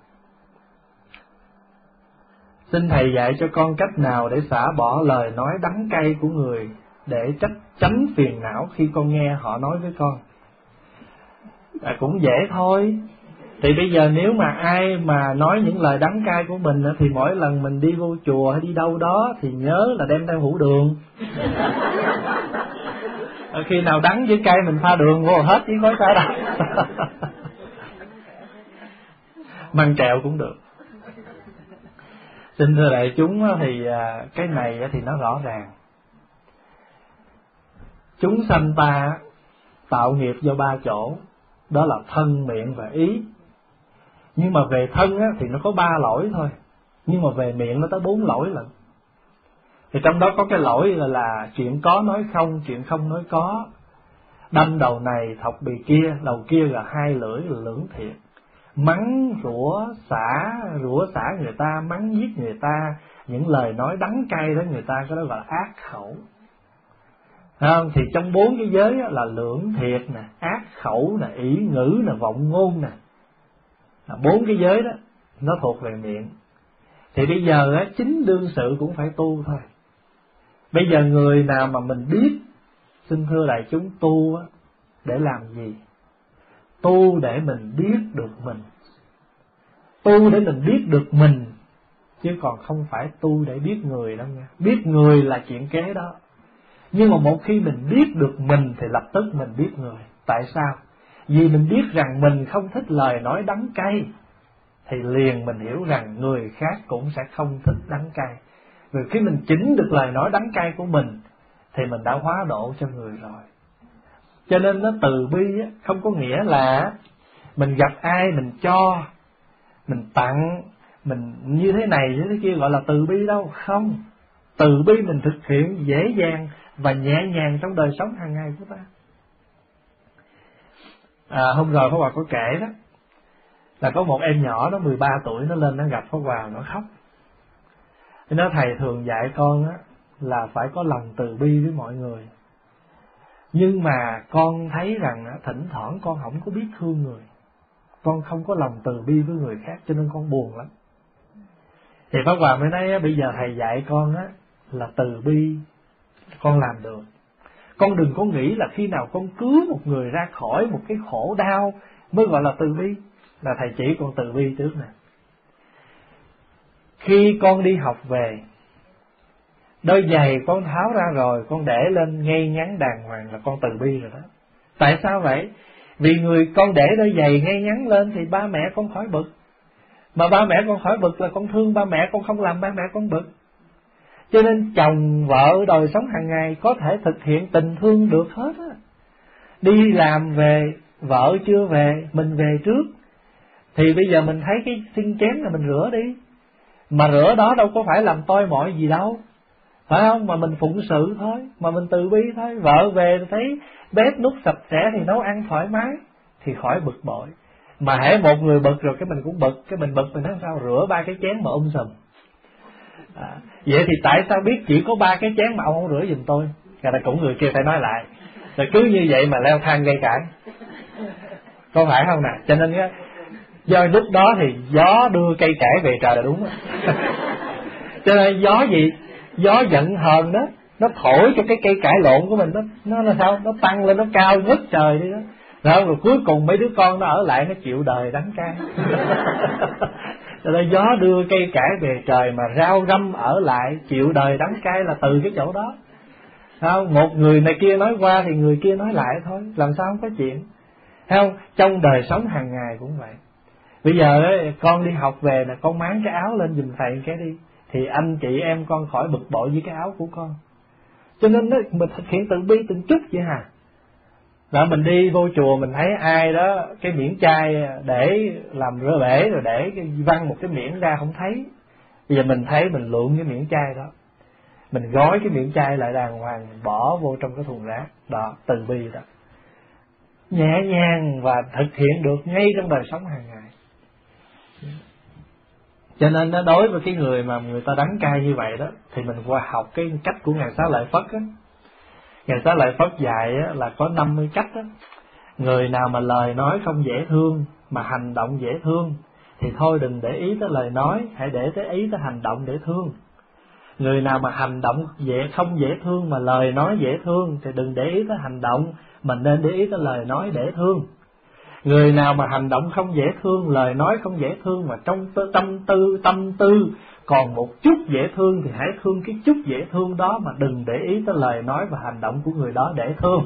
Xin thầy dạy cho con cách nào để xả bỏ lời nói đắng cay của người, để trách tránh phiền não khi con nghe họ nói với con. À, cũng dễ thôi. Thì bây giờ nếu mà ai mà nói những lời đắng cay của mình thì mỗi lần mình đi vô chùa hay đi đâu đó thì nhớ là đem theo hũ đường. Khi nào đắng với cay mình pha đường vô hết chứ có sao đâu. Măng trẹo cũng được. Xin thưa đại chúng thì cái này thì nó rõ ràng. chúng sanh ta tạo nghiệp do ba chỗ, đó là thân, miệng và ý. Nhưng mà về thân á, thì nó có ba lỗi thôi, nhưng mà về miệng nó tới bốn lỗi lận. Thì trong đó có cái lỗi là, là chuyện có nói không, chuyện không nói có. Đâm đầu này thọc bì kia, đầu kia là hai lưỡi là lưỡng thiệt. Mắng rủa xả, rủa xả người ta, mắng giết người ta, những lời nói đắng cay đó người ta, cái đó gọi là ác khẩu. Không? Thì trong bốn cái giới đó, là lưỡng thiệt nè, ác khẩu nè, ỷ ngữ nè, vọng ngôn nè, bốn cái giới đó nó thuộc về miệng. Thì bây giờ á, chính đương sự cũng phải tu thôi. Bây giờ người nào mà mình biết, xin thưa đại chúng, tu á, để làm gì? Tu để mình biết được mình. Tu để mình biết được mình, chứ còn không phải tu để biết người đâu nha. Biết người là chuyện kế đó. Nhưng mà một khi mình biết được mình thì lập tức mình biết người. Tại sao? Vì mình biết rằng mình không thích lời nói đắng cay, thì liền mình hiểu rằng người khác cũng sẽ không thích đắng cay. Vì khi mình chỉnh được lời nói đắng cay của mình thì mình đã hóa độ cho người rồi. Cho nên nó từ bi á, không có nghĩa là mình gặp ai mình cho, mình tặng, mình như thế này như thế kia gọi là từ bi đâu. Không. Từ bi mình thực hiện dễ dàng và nhẹ nhàng trong đời sống hàng ngày của ta. À, hôm rồi Pháp Hòa có kể đó, là có một em nhỏ đó mười ba tuổi, nó lên nó gặp Pháp Hòa, nó khóc. Nó thầy thường dạy con á, là phải có lòng từ bi với mọi người. Nhưng mà con thấy rằng á, thỉnh thoảng con không có biết thương người, con không có lòng từ bi với người khác, cho nên con buồn lắm. Thì Pháp Hòa mới nói bây giờ thầy dạy con á, là từ bi con làm được. Con đừng có nghĩ là khi nào con cứu một người ra khỏi một cái khổ đau mới gọi là từ bi. Là thầy chỉ con từ bi trước nè. Khi con đi học về, đôi giày con tháo ra rồi, con để lên ngay ngắn đàng hoàng là con từ bi rồi đó. Tại sao vậy? Vì người con để đôi giày ngay ngắn lên thì ba mẹ con khỏi bực. Mà ba mẹ con khỏi bực là con thương ba mẹ, con không làm ba mẹ con bực. Cho nên chồng vợ đời sống hàng ngày có thể thực hiện tình thương được hết á. Đi làm về, vợ chưa về, mình về trước, thì bây giờ mình thấy cái xin chén là mình rửa đi. Mà rửa đó đâu có phải làm tôi mọi gì đâu, phải không? Mà mình phụng sự thôi, mà mình từ bi thôi. Vợ về thấy bếp nút sạch sẽ thì nấu ăn thoải mái, thì khỏi bực bội. Mà hễ một người bực rồi cái mình cũng bực, cái mình bực mình nói sao rửa ba cái chén mà um sùm. À, vậy thì tại sao biết chỉ có ba cái chén mà ông không rửa giùm tôi? Rồi là cũng người kia phải nói lại. Rồi cứ như vậy mà leo thang gây cãi, có phải không nè? Cho nên á, do lúc đó thì gió đưa cây cãi về trời là đúng. Cho nên gió gì? Gió giận hờn đó, nó thổi cho cái cây cãi lộn của mình nó nó là sao? Nó tăng lên, nó cao ngất trời đi đó. Rồi, rồi cuối cùng mấy đứa con nó ở lại nó chịu đời đắng cay. Cho nên gió đưa cây cãi về trời mà rau răm ở lại chịu đời đắng cay là từ cái chỗ đó. Không? Một người này kia nói qua thì người kia nói lại thôi, làm sao không có chuyện. Không? Trong đời sống hàng ngày cũng vậy. Bây giờ ấy, con đi học về là con máng cái áo lên giùm thầy cái đi, thì anh chị em con khỏi bực bội với cái áo của con. Cho nên đó, mình thực hiện từ bi từng chút vậy hả? Rồi mình đi vô chùa mình thấy ai đó cái miễn chai để làm rửa bể, rồi để cái văng một cái miễn ra không thấy. Bây giờ mình thấy mình lượm cái miễn chai đó, mình gói cái miễn chai lại đàng hoàng, mình bỏ vô trong cái thùng rác. Đó, từ bi đó. Nhẹ nhàng và thực hiện được ngay trong đời sống hàng ngày. Cho nên nó đối với cái người mà người ta đắng cay như vậy đó, thì mình qua học cái cách của Ngài Xá Lợi Phất á. Ngài Xá Lợi Phất dạy á, là có năm mươi cách á. Người nào mà lời nói không dễ thương mà hành động dễ thương thì thôi đừng để ý tới lời nói, hãy để tới ý tới hành động để thương. Người nào mà hành động dễ không dễ thương mà lời nói dễ thương thì đừng để ý tới hành động, mà nên để ý tới lời nói để thương. Người nào mà hành động không dễ thương, lời nói không dễ thương mà trong tâm tư tâm tư còn một chút dễ thương thì hãy thương cái chút dễ thương đó, mà đừng để ý tới lời nói và hành động của người đó để thương.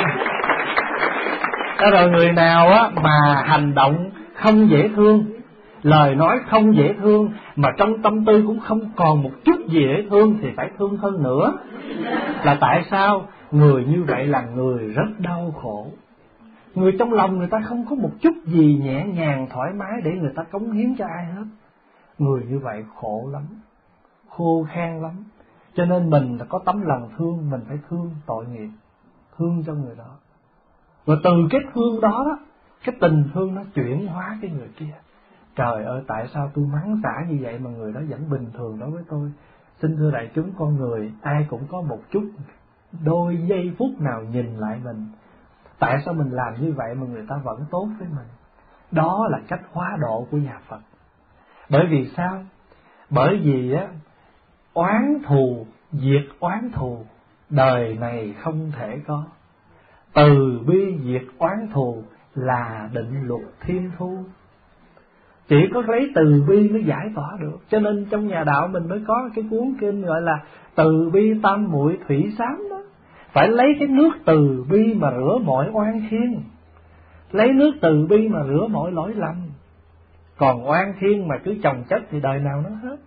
Đó, rồi người nào á mà hành động không dễ thương lời nói không dễ thương, mà trong tâm tư cũng không còn một chút gì dễ thương, thì phải thương hơn nữa. Là tại sao? Người như vậy là người rất đau khổ. Người trong lòng người ta không có một chút gì nhẹ nhàng thoải mái để người ta cống hiến cho ai hết. Người như vậy khổ lắm, khô khan lắm. Cho nên mình là có tấm lòng thương, mình phải thương tội nghiệp, thương cho người đó. Và từ cái thương đó, đó cái tình thương nó chuyển hóa cái người kia. Trời ơi, tại sao tôi mắng xả như vậy mà người đó vẫn bình thường đối với tôi? Xin thưa đại chúng, con người ai cũng có một chút đôi giây phút nào nhìn lại mình. Tại sao mình làm như vậy mà người ta vẫn tốt với mình? Đó là cách hóa độ của nhà Phật. Bởi vì sao? Bởi vì á, oán thù diệt oán thù đời này không thể có. Từ bi diệt oán thù là định luật thiên thu. Chỉ có lấy từ bi mới giải tỏa được. Cho nên trong nhà đạo mình mới có cái cuốn kinh gọi là Từ bi tam muội thủy xám đó. Phải lấy cái nước từ bi mà rửa mọi oan khiên, lấy nước từ bi mà rửa mọi lỗi lầm. Còn oan khiên mà cứ chồng chất thì đời nào nó hết.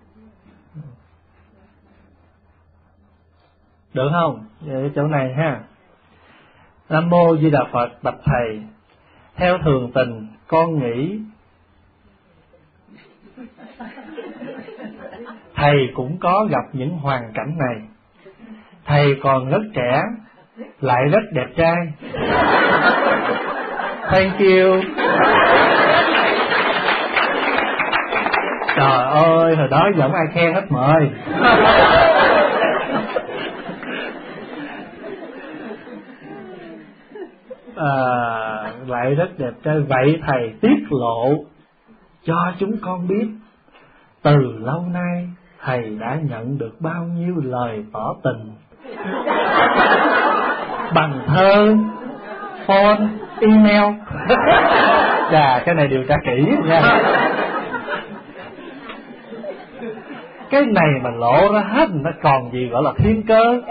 Được không? Vậy chỗ này ha. Nam mô Di Đà Phật. Bạch thầy, theo thường tình con nghĩ thầy cũng có gặp những hoàn cảnh này. Thầy còn rất trẻ, lại rất đẹp trai. Thank you. Trời ơi, hồi đó vẫn ai khen hết mời. À, lại rất đẹp trai. Vậy thầy tiết lộ cho chúng con biết, từ lâu nay thầy đã nhận được bao nhiêu lời tỏ tình bằng thơ, phone, email. Chà, cái này điều tra kỹ nha. Cái này mà lộ ra hết, nó còn gì gọi là thiên cơ.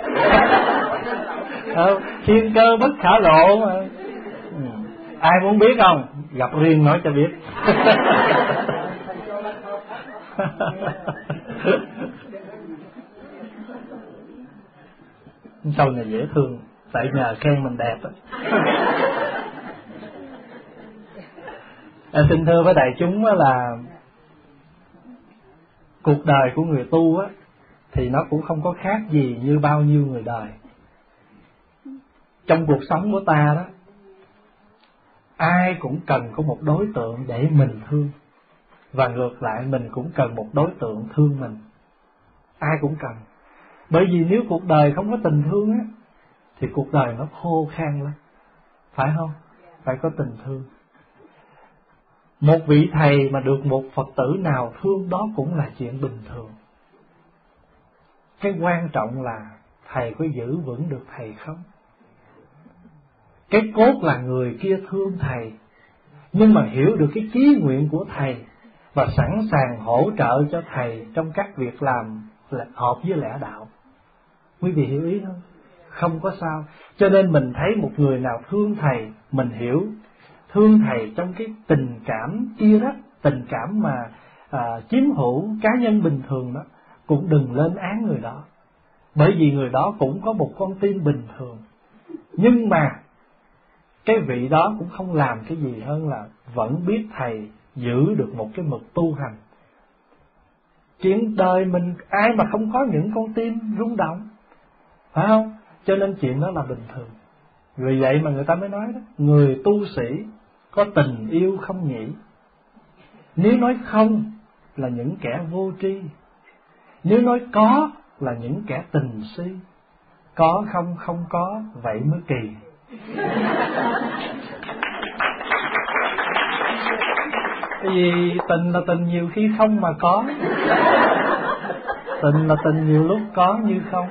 Ờ, thiên cơ bất khả lộ mà. Ừ. Ai muốn biết không? Gặp riêng nói cho biết. Sau này dễ thương, tại nhờ khen mình đẹp á. À, xin thưa với đại chúng là cuộc đời của người tu á thì nó cũng không có khác gì như bao nhiêu người đời. Trong cuộc sống của ta đó, ai cũng cần có một đối tượng để mình thương, và ngược lại mình cũng cần một đối tượng thương mình. Ai cũng cần. Bởi vì nếu cuộc đời không có tình thương á thì cuộc đời nó khô khan lắm, phải không? Phải có tình thương. Một vị thầy mà được một Phật tử nào thương, đó cũng là chuyện bình thường. Cái quan trọng là thầy có giữ vững được thầy không? Cái cốt là người kia thương thầy, nhưng mà hiểu được cái chí nguyện của thầy và sẵn sàng hỗ trợ cho thầy trong các việc làm hợp với lẽ đạo. Quý vị hiểu ý không? Không có sao. Cho nên mình thấy một người nào thương thầy, mình hiểu thương thầy trong cái tình cảm kia đó, tình cảm mà à, chiếm hữu cá nhân bình thường đó, cũng đừng lên án người đó. Bởi vì người đó cũng có một con tim bình thường. Nhưng mà cái vị đó cũng không làm cái gì hơn là vẫn biết thầy giữ được một cái mực tu hành. Chuyện đời mình ai mà không có những con tim rung động, phải không? Cho nên chuyện đó là bình thường. Vì vậy mà người ta mới nói đó, người tu sĩ có tình yêu không nhỉ? Nếu nói không là những kẻ vô tri, nếu nói có là những kẻ tình si. Có không không có, vậy mới kỳ. Cái gì tình là tình nhiều khi không mà có, tình là tình nhiều lúc có như không.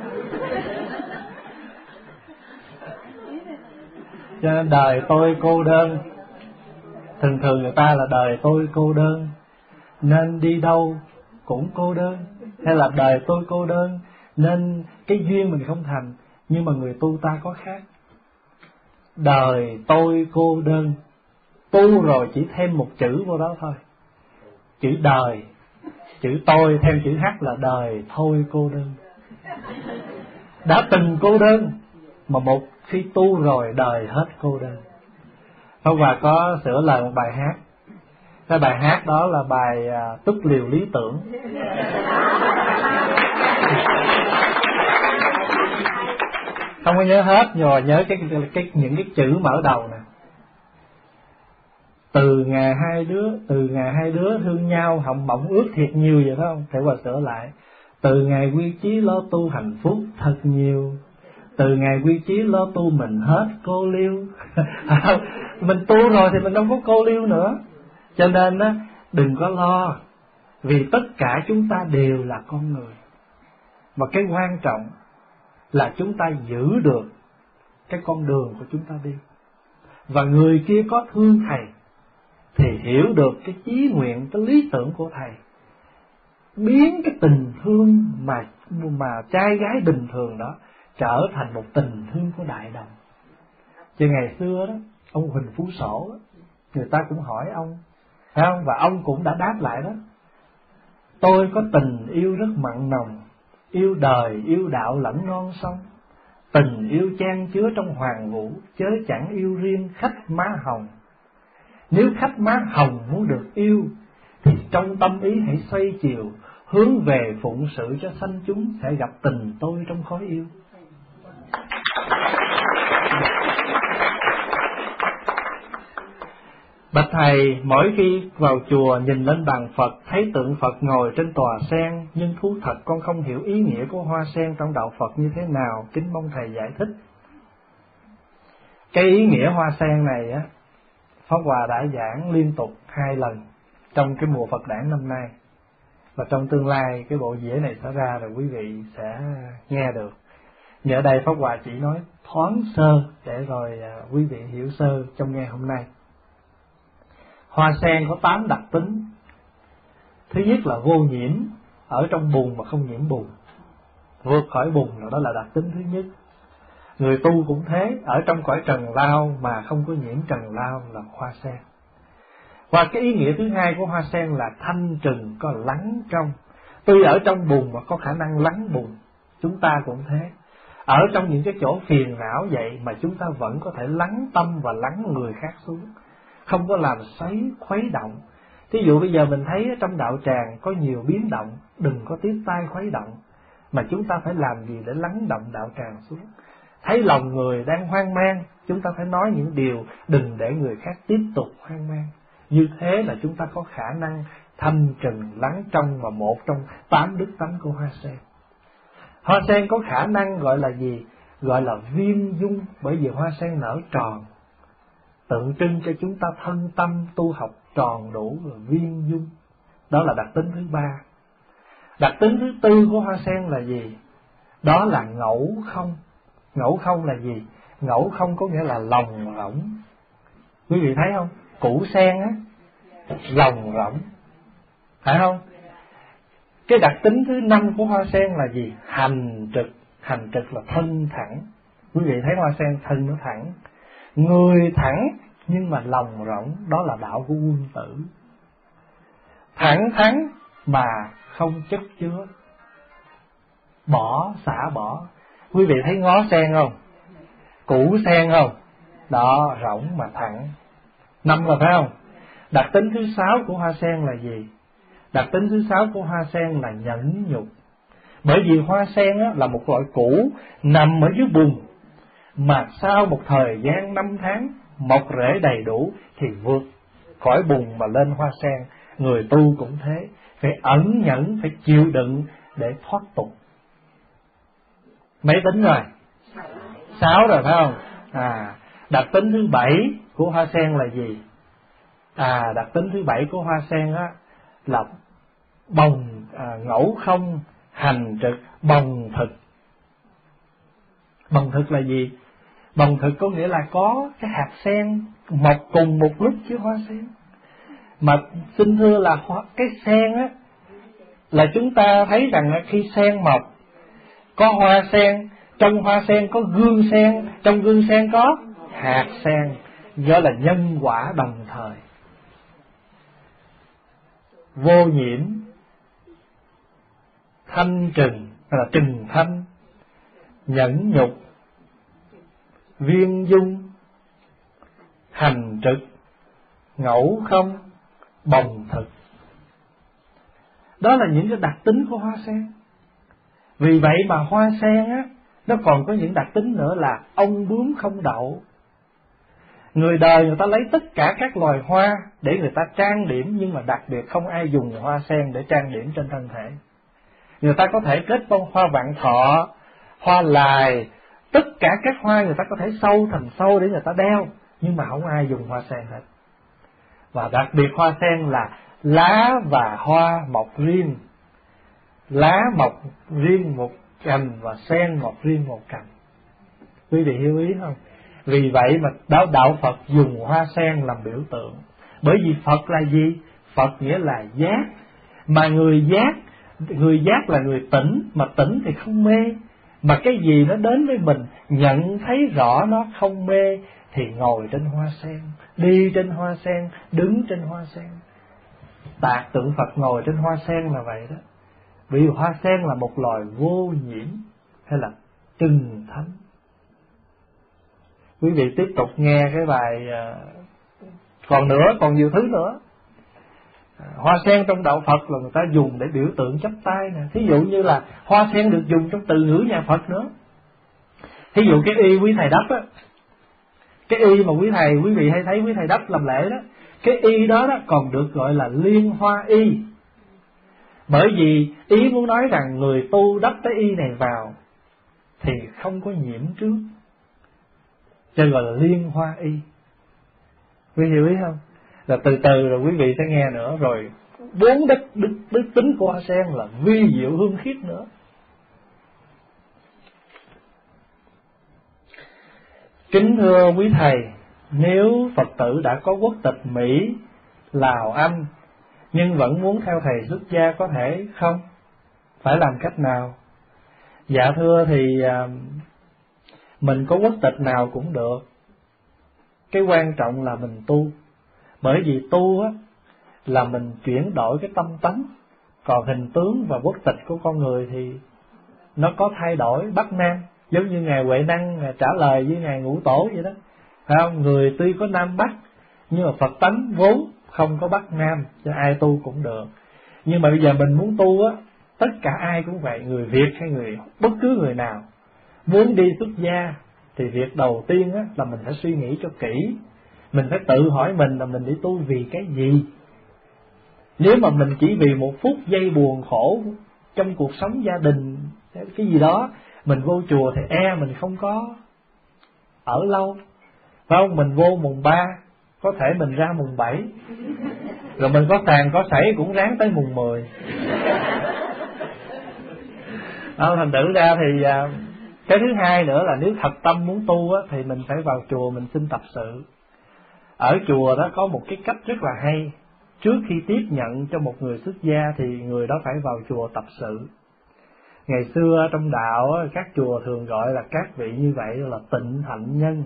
Cho nên đời tôi cô đơn. Thường thường người ta là đời tôi cô đơn nên đi đâu cũng cô đơn, hay là đời tôi cô đơn nên cái duyên mình không thành. Nhưng mà người tu ta có khác. Đời tôi cô đơn, tu rồi chỉ thêm một chữ vô đó thôi. chữ đời, chữ tôi thêm chữ H là đời thôi cô đơn. Đã từng cô đơn mà một khi tu rồi đời hết cô đơn. Pháp Hòa có sửa lời một bài hát. Cái bài hát đó là bài à, Túc Liều Lý Tưởng. Không có nhớ hết, nhưng mà nhớ cái, cái, cái những cái chữ mở đầu nè. Từ ngày hai đứa, từ ngày hai đứa thương nhau, hồng mộng ước thiệt nhiều vậy đó không? Phải Hòa sửa lại. Từ ngày quy chí lo tu hạnh phúc thật nhiều. Từ ngày quy chí lo tu mình hết cô liêu. Mình tu rồi thì mình đâu có cô liêu nữa. Cho nên á, đừng có lo, vì tất cả chúng ta đều là con người. Và cái quan trọng là chúng ta giữ được cái con đường của chúng ta đi. Và người kia có thương thầy thì hiểu được cái chí nguyện, cái lý tưởng của thầy, biến cái tình thương mà mà trai gái bình thường đó trở thành một tình thương của đại đồng. Chứ ngày xưa đó, ông Huỳnh Phú Sổ đó, người ta cũng hỏi ông, phải không? Và ông cũng đã đáp lại đó: tôi có tình yêu rất mặn nồng, yêu đời, yêu đạo lẫn non sông. Tình yêu chan chứa trong hoàng vũ, chớ chẳng yêu riêng khách má hồng. Nếu khách má hồng muốn được yêu, thì trong tâm ý hãy xoay chiều, hướng về phụng sự cho sanh chúng, sẽ gặp tình tôi trong khói yêu. Bạch thầy, mỗi khi vào chùa nhìn lên bàn Phật, thấy tượng Phật ngồi trên tòa sen, nhưng thú thật con không hiểu ý nghĩa của hoa sen trong đạo Phật như thế nào, kính mong thầy giải thích. Cái ý nghĩa hoa sen này á, Pháp Hòa đã giảng liên tục hai lần trong cái mùa Phật đản năm nay, và trong tương lai cái bộ dĩa này sẽ ra rồi quý vị sẽ nghe được. Nhờ đây Pháp Hòa chỉ nói thoáng sơ để rồi quý vị hiểu sơ trong ngày hôm nay. Hoa sen có tám đặc tính. Thứ nhất là vô nhiễm, ở trong bùn mà không nhiễm bùn, vượt khỏi bùn là đó là đặc tính thứ nhất. Người tu cũng thế, ở trong cõi trần lao mà không có nhiễm trần lao là hoa sen. Và cái ý nghĩa thứ hai của hoa sen là thanh trừng, có lắng trong. Tuy ở trong bùn mà có khả năng lắng bùn, chúng ta cũng thế. Ở trong những cái chỗ phiền não vậy mà chúng ta vẫn có thể lắng tâm và lắng người khác xuống, không có làm xoáy khuấy động. Thí dụ bây giờ mình thấy trong đạo tràng có nhiều biến động, đừng có tiếp tay khuấy động, mà chúng ta phải làm gì để lắng động đạo tràng xuống. Thấy lòng người đang hoang mang, chúng ta phải nói những điều đừng để người khác tiếp tục hoang mang. Như thế là chúng ta có khả năng thanh trừng lắng trong, và một trong tám đức tánh của hoa sen. Hoa sen có khả năng gọi là gì? Gọi là viên dung, bởi vì hoa sen nở tròn, tượng trưng cho chúng ta thân tâm tu học tròn đủ và viên dung. Đó là đặc tính thứ ba. Đặc tính thứ tư của hoa sen là gì? Đó là ngẫu không. Ngẫu không là gì? Ngẫu không có nghĩa là lòng rỗng. Quý vị thấy không? Củ sen á, lòng rỗng, phải không? Cái đặc tính thứ năm của hoa sen là gì? Hành trực. Hành trực là thân thẳng. Quý vị thấy hoa sen thân nó thẳng, người thẳng nhưng mà lòng rỗng, đó là đạo của quân tử. Thẳng thắn mà không chất chứa, bỏ xả bỏ. Quý vị thấy ngó sen không? Củ sen không? Đó, rỗng mà thẳng. Năm rồi phải không? Đặc tính thứ sáu của hoa sen là gì? Đặc tính thứ sáu của hoa sen là nhẫn nhục. Bởi vì hoa sen á, là một loại củ nằm ở dưới bùn, mà sau một thời gian năm tháng mọc rễ đầy đủ thì vượt khỏi bùn mà lên hoa sen. Người tu cũng thế, phải ẩn nhẫn, phải chịu đựng để thoát tục. Mấy tính rồi? Sáu rồi phải không? À, đặc tính thứ bảy của hoa sen là gì? À, đặc tính thứ bảy của hoa sen á là bồng, à, ngẫu không, hành trực, bồng thực. Bồng thực là gì? Bồng thực có nghĩa là có cái hạt sen mọc cùng một lúc với hoa sen. Mà xin thưa là cái sen á, là chúng ta thấy rằng khi sen mọc có hoa sen, trong hoa sen có gương sen, trong gương sen có hạt sen, gọi là nhân quả đồng thời. vô nhiễm, thanh trừng là trừng thanh, nhẫn nhục, viên dung, hành trực, ngẫu không, bồng thực. Đó là những cái đặc tính của hoa sen. Vì vậy mà hoa sen á, nó còn có những đặc tính nữa là ong bướm không đậu. Người đời người ta lấy tất cả các loài hoa để người ta trang điểm, nhưng mà đặc biệt không ai dùng hoa sen để trang điểm trên thân thể. Người ta có thể kết bông hoa vạn thọ, hoa lài, tất cả các hoa người ta có thể sâu thành sâu để người ta đeo, nhưng mà không ai dùng hoa sen hết. Và đặc biệt hoa sen là lá và hoa mọc riêng, lá mọc riêng một cành và sen mọc riêng một cành. Quý vị hiểu ý không? Vì vậy mà đạo, đạo Phật dùng hoa sen làm biểu tượng. Bởi vì Phật là gì? Phật nghĩa là giác. Mà người giác, người giác là người tỉnh, mà tỉnh thì không mê. Mà cái gì nó đến với mình, nhận thấy rõ nó không mê, thì ngồi trên hoa sen, đi trên hoa sen, đứng trên hoa sen. Tạc tượng Phật ngồi trên hoa sen là vậy đó. Vì hoa sen là một loài vô nhiễm, hay là trừng thánh. Quý vị tiếp tục nghe cái bài còn nữa, còn nhiều thứ nữa. Hoa sen trong đạo Phật là người ta dùng để biểu tượng chắp tay nè. Thí dụ như là hoa sen được dùng trong từ ngữ nhà Phật nữa. Thí dụ cái y quý thầy đắp á, cái y mà quý thầy, quý vị hay thấy quý thầy đắp làm lễ đó, cái y đó, đó còn được gọi là liên hoa y. Bởi vì ý muốn nói rằng người tu đắp cái y này vào thì không có nhiễm trước, cho gọi là liên hoa y. Quý hiểu ý không? Là từ từ rồi quý vị sẽ nghe nữa. Rồi bốn đức, đức, đức tính của hoa sen là vi diệu hương khiết nữa. Kính thưa quý thầy, nếu Phật tử đã có quốc tịch Mỹ, Lào, Anh, nhưng vẫn muốn theo thầy xuất gia có thể không? Phải làm cách nào? Dạ thưa thì à, mình có quốc tịch nào cũng được. Cái quan trọng là mình tu. Bởi vì tu á, là mình chuyển đổi cái tâm tánh. Còn hình tướng và quốc tịch của con người thì nó có thay đổi Bắc Nam. Giống như Ngài Huệ Năng Ngài trả lời với Ngài Ngũ Tổ vậy đó, phải không? Người tuy có Nam Bắc, nhưng mà Phật tánh vốn không có Bắc Nam, cho ai tu cũng được. Nhưng mà bây giờ mình muốn tu á, tất cả ai cũng vậy, người Việt hay người bất cứ người nào muốn đi xuất gia, thì việc đầu tiên á, là mình phải suy nghĩ cho kỹ. Mình phải tự hỏi mình là mình đi tu vì cái gì. Nếu mà mình chỉ vì một phút giây buồn khổ trong cuộc sống gia đình, cái gì đó, mình vô chùa thì e mình không có ở lâu, phải không? Mình vô mùng ba, có thể mình ra mùng bảy, rồi mình có tàn có sảy cũng ráng tới mùng mười. Đó, thành thử ra thì cái thứ hai nữa là nếu thật tâm muốn tu á, thì mình phải vào chùa mình xin tập sự. Ở chùa đó có một cái cách rất là hay. Trước khi tiếp nhận cho một người xuất gia thì người đó phải vào chùa tập sự. Ngày xưa trong đạo các chùa thường gọi là các vị như vậy là tịnh hạnh nhân.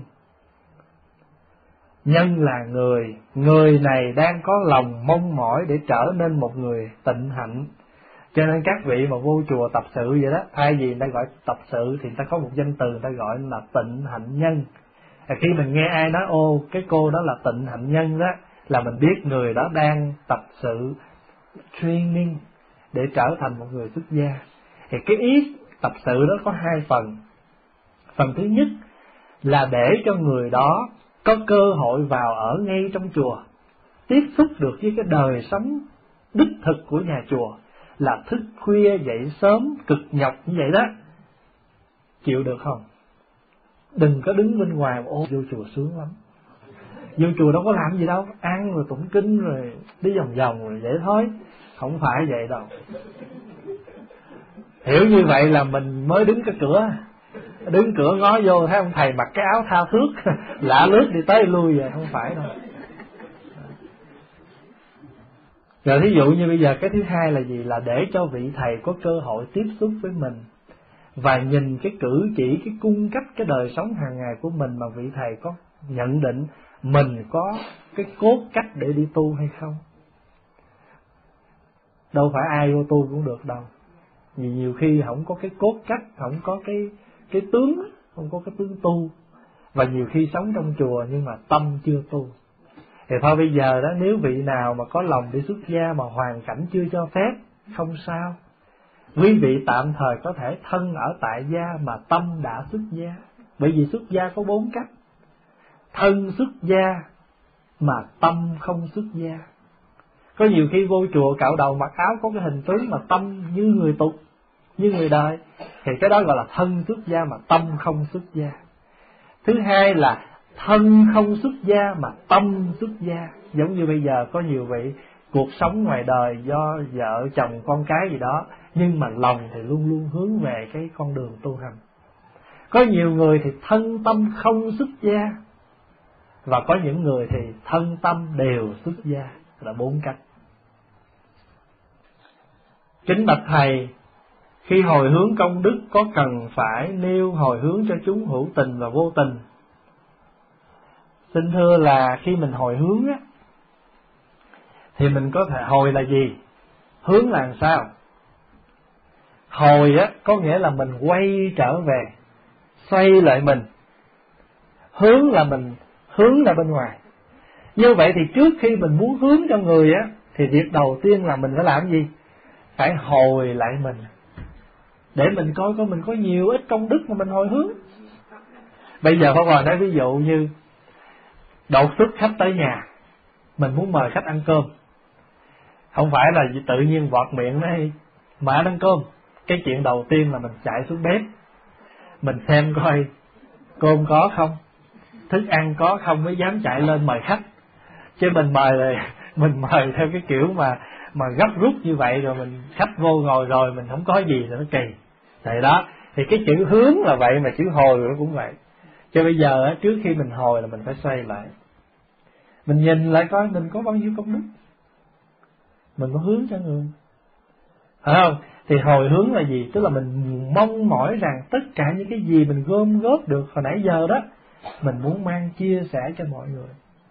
Nhân là người, người này đang có lòng mong mỏi để trở nên một người tịnh hạnh. Cho nên các vị mà vô chùa tập sự vậy đó, thay vì người ta gọi tập sự thì người ta có một danh từ người ta gọi là tịnh hạnh nhân. À, khi mình nghe ai nói ô cái cô đó là tịnh hạnh nhân đó, là mình biết người đó đang tập sự training để trở thành một người xuất gia. Thì cái ý tập sự đó có hai phần. Phần thứ nhất là để cho người đó có cơ hội vào ở ngay trong chùa, tiếp xúc được với cái đời sống đích thực của nhà chùa, là thức khuya dậy sớm cực nhọc như vậy đó. Chịu được không? Đừng có đứng bên ngoài ô vô chùa sướng lắm. Vô chùa đâu có làm gì đâu, ăn rồi tụng kinh rồi đi vòng vòng rồi vậy thôi. Không phải vậy đâu. Hiểu như vậy là mình mới đứng cái cửa, đứng cửa ngó vô thấy ông thầy mặc cái áo thao thước lạ lướt đi tới lui vậy, không phải đâu. Rồi thí dụ như bây giờ cái thứ hai là gì? Là để cho vị thầy có cơ hội tiếp xúc với mình và nhìn cái cử chỉ, cái cung cách cái đời sống hàng ngày của mình mà vị thầy có nhận định mình có cái cốt cách để đi tu hay không. đâu phải ai vô tu cũng được đâu. Vì nhiều khi không có cái cốt cách, không có cái cái tướng, không có cái tướng tu. Và nhiều khi sống trong chùa nhưng mà tâm chưa tu. Thì thôi bây giờ đó, nếu vị nào mà có lòng để xuất gia mà hoàn cảnh chưa cho phép, không sao. Quý vị tạm thời có thể thân ở tại gia mà tâm đã xuất gia. Bởi vì xuất gia có bốn cách: thân xuất gia mà tâm không xuất gia. Có nhiều khi vô chùa cạo đầu mặc áo có cái hình tướng mà tâm như người tục, như người đời, thì cái đó gọi là thân xuất gia mà tâm không xuất gia. Thứ hai là thân không xuất gia mà tâm xuất gia. Giống như bây giờ có nhiều vị cuộc sống ngoài đời do vợ chồng con cái gì đó, nhưng mà lòng thì luôn luôn hướng về cái con đường tu hành. Có nhiều người thì thân tâm không xuất gia, và có những người thì thân tâm đều xuất gia, là bốn cách. Kính bạch Thầy, khi hồi hướng công đức có cần phải nêu hồi hướng cho chúng hữu tình và vô tình? Xin thưa là khi mình hồi hướng á, thì mình có thể hồi là gì? Hướng là làm sao? Hồi á có nghĩa là mình quay trở về, xoay lại mình. Hướng là mình hướng ra bên ngoài. Như vậy thì trước khi mình muốn hướng cho người á, thì việc đầu tiên là mình phải làm gì? Phải hồi lại mình, để mình coi coi mình có nhiều ít công đức mà mình hồi hướng. Bây giờ Pháp Hòa nói ví dụ như đột xuất khách tới nhà, mình muốn mời khách ăn cơm. Không phải là tự nhiên vọt miệng nói mà ăn cơm. Cái chuyện đầu tiên là mình chạy xuống bếp, mình xem coi cơm có không, thức ăn có không mới dám chạy lên mời khách. Chứ mình mời là mình mời theo cái kiểu mà mà gấp rút như vậy, rồi mình khách vô ngồi rồi mình không có gì thì nó kỳ. Vậy đó, thì cái chữ hướng là vậy, mà chữ hồi nó cũng vậy. Cho bây giờ trước khi mình hồi là mình phải xoay lại, mình nhìn lại coi mình có bao nhiêu công đức, mình có hướng cho người, phải không? Thì hồi hướng là gì? Tức là mình mong mỏi rằng tất cả những cái gì mình gom góp được hồi nãy giờ đó, mình muốn mang chia sẻ cho mọi người.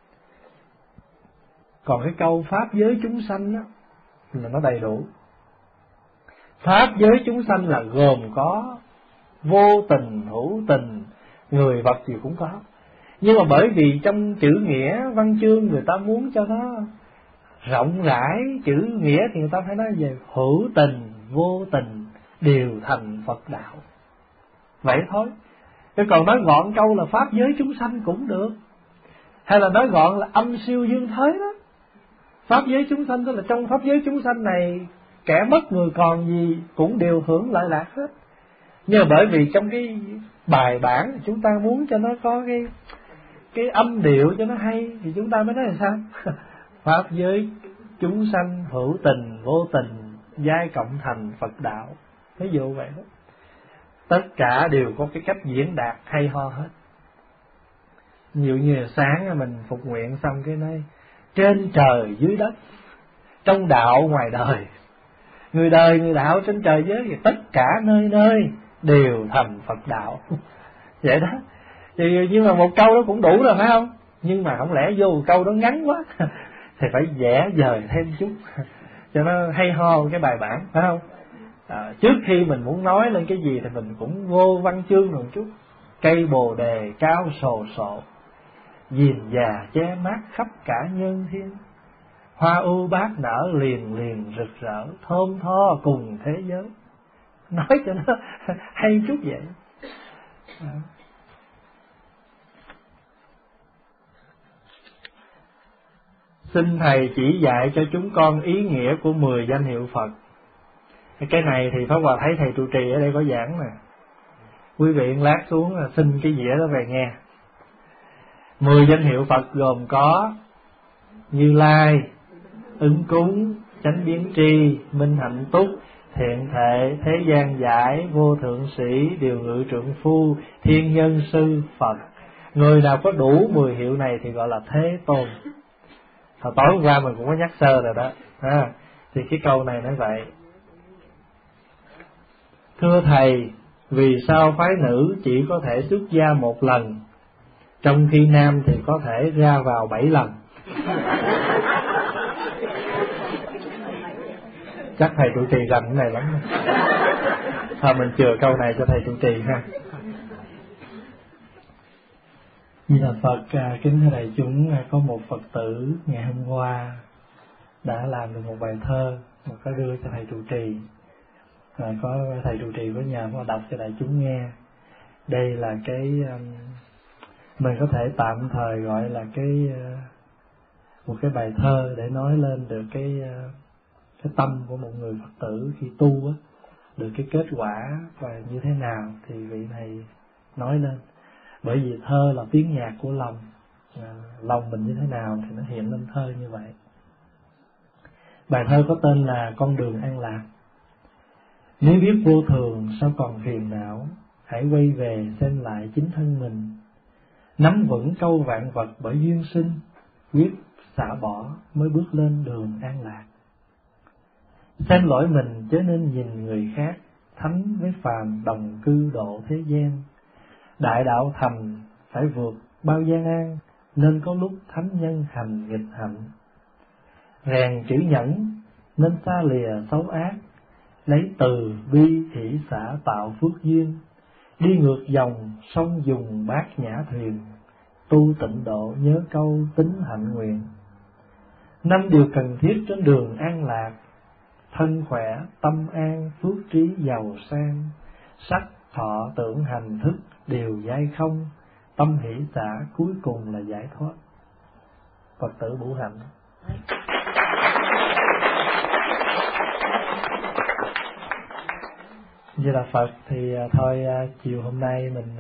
Còn cái câu pháp giới chúng sanh đó là nó đầy đủ. Pháp giới chúng sanh là gồm có vô tình, hữu tình, người vật gì cũng có. Nhưng mà bởi vì trong chữ nghĩa văn chương người ta muốn cho nó rộng rãi chữ nghĩa, thì người ta phải nói về hữu tình, vô tình đều thành Phật đạo. Vậy thôi. Chứ còn nói gọn câu là pháp giới chúng sanh cũng được, hay là nói gọn là âm siêu dương thế đó. Pháp giới chúng sanh tức là trong pháp giới chúng sanh này, kẻ mất người còn gì cũng đều hưởng lợi lạc hết. Nhưng mà bởi vì trong cái bài bản chúng ta muốn cho nó có cái cái âm điệu cho nó hay, thì chúng ta mới nói là sao? Pháp giới chúng sanh hữu tình vô tình giai cộng thành Phật đạo. Ví dụ vậy đó. Tất cả đều có cái cách diễn đạt hay ho hết. Nhiều như sáng mình phục nguyện xong cái nói trên trời dưới đất, trong đạo ngoài đời, người đời người đạo trên trời giới, thì tất cả nơi nơi đều thành Phật đạo. Vậy đó. Thì nhưng mà một câu đó cũng đủ rồi phải không? Nhưng mà không lẽ vô một câu đó ngắn quá thì phải vẽ dời thêm chút cho nó hay ho cái bài bản, phải không? À, trước khi mình muốn nói lên cái gì thì mình cũng vô văn chương một chút. Cây bồ đề cao sồ sộ, diềm già che mát khắp cả nhân thiên. Hoa ưu bát nở liền liền rực rỡ, thơm tho cùng thế giới. Nói cho nó hay chút vậy. À. Xin Thầy chỉ dạy cho chúng con ý nghĩa của mười danh hiệu Phật. Cái này thì Pháp Hòa thấy Thầy trụ trì ở đây có giảng nè. Quý vị lát xuống là xin cái dĩa đó về nghe. Mười danh hiệu Phật gồm có Như Lai, Ứng Cúng, Chánh Biến Tri, Minh Hạnh Túc, Thiện Thệ, Thế Gian Giải, Vô Thượng Sĩ, Điều Ngự Trượng Phu, Thiên Nhân Sư, Phật. Người nào có đủ mười hiệu này thì gọi là Thế Tôn. Hồi tối hôm qua mình cũng có nhắc sơ rồi đó. À, thì cái câu này nói vậy. Thưa Thầy, vì sao phái nữ chỉ có thể xuất gia một lần, trong khi nam thì có thể ra vào bảy lần? Chắc thầy trụ trì rành cái này lắm. Thôi mình chừa câu này cho thầy trụ trì ha. Như là Phật, kính thưa đại chúng, có một Phật tử ngày hôm qua đã làm được một bài thơ mà có đưa cho thầy trụ trì, và có thầy trụ trì với nhà có đọc cho đại chúng nghe. Đây là cái mình có thể tạm thời gọi là cái một cái bài thơ để nói lên được cái cái tâm của một người Phật tử khi tu á, được cái kết quả và như thế nào thì vị này nói lên. Bởi vì thơ là tiếng nhạc của lòng, à, lòng mình như thế nào thì nó hiện lên thơ như vậy. Bài thơ có tên là Con đường an lạc. Nếu biết vô thường sao còn phiền não, hãy quay về xem lại chính thân mình. Nắm vững câu vạn vật bởi duyên sinh, quyết xả bỏ mới bước lên đường an lạc. Xem lỗi mình chớ nên nhìn người khác, thánh với phàm đồng cư độ thế gian. Đại đạo thành phải vượt bao gian nan, nên có lúc thánh nhân hành nghịch hạnh. Rèn chữ nhẫn nên xa lìa xấu ác, lấy từ bi hỷ xả tạo phước duyên. Đi ngược dòng sông dùng bát nhã thuyền, tu tịnh độ nhớ câu tính hạnh nguyện. Năm điều cần thiết trên đường an lạc, thân khỏe, tâm an, phước trí giàu sang. Sắc, thọ, tưởng, hành, thức đều giai không, tâm hỷ xả cuối cùng là giải thoát. Phật tử Bửu Hạnh. Như là Phật thì thôi, chiều hôm nay mình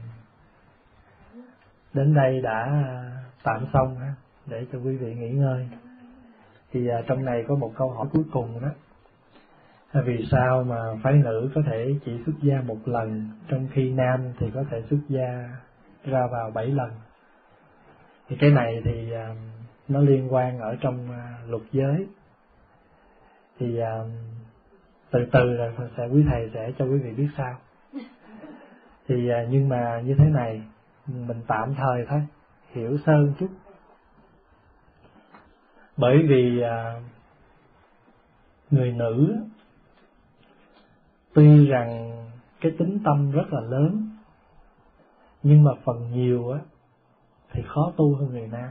đến đây đã tạm xong để cho quý vị nghỉ ngơi. Thì trong này có một câu hỏi cuối cùng đó: vì sao mà phái nữ có thể chỉ xuất gia một lần, trong khi nam thì có thể xuất gia ra vào bảy lần? Thì cái này thì uh, nó liên quan ở trong uh, luật giới. Thì uh, từ từ là sẽ quý thầy sẽ cho quý vị biết sao. Thì uh, nhưng mà như thế này, mình tạm thời thôi, hiểu sơ một chút. Bởi vì uh, người nữ tuy rằng cái tính tâm rất là lớn, nhưng mà phần nhiều á thì khó tu hơn người nam.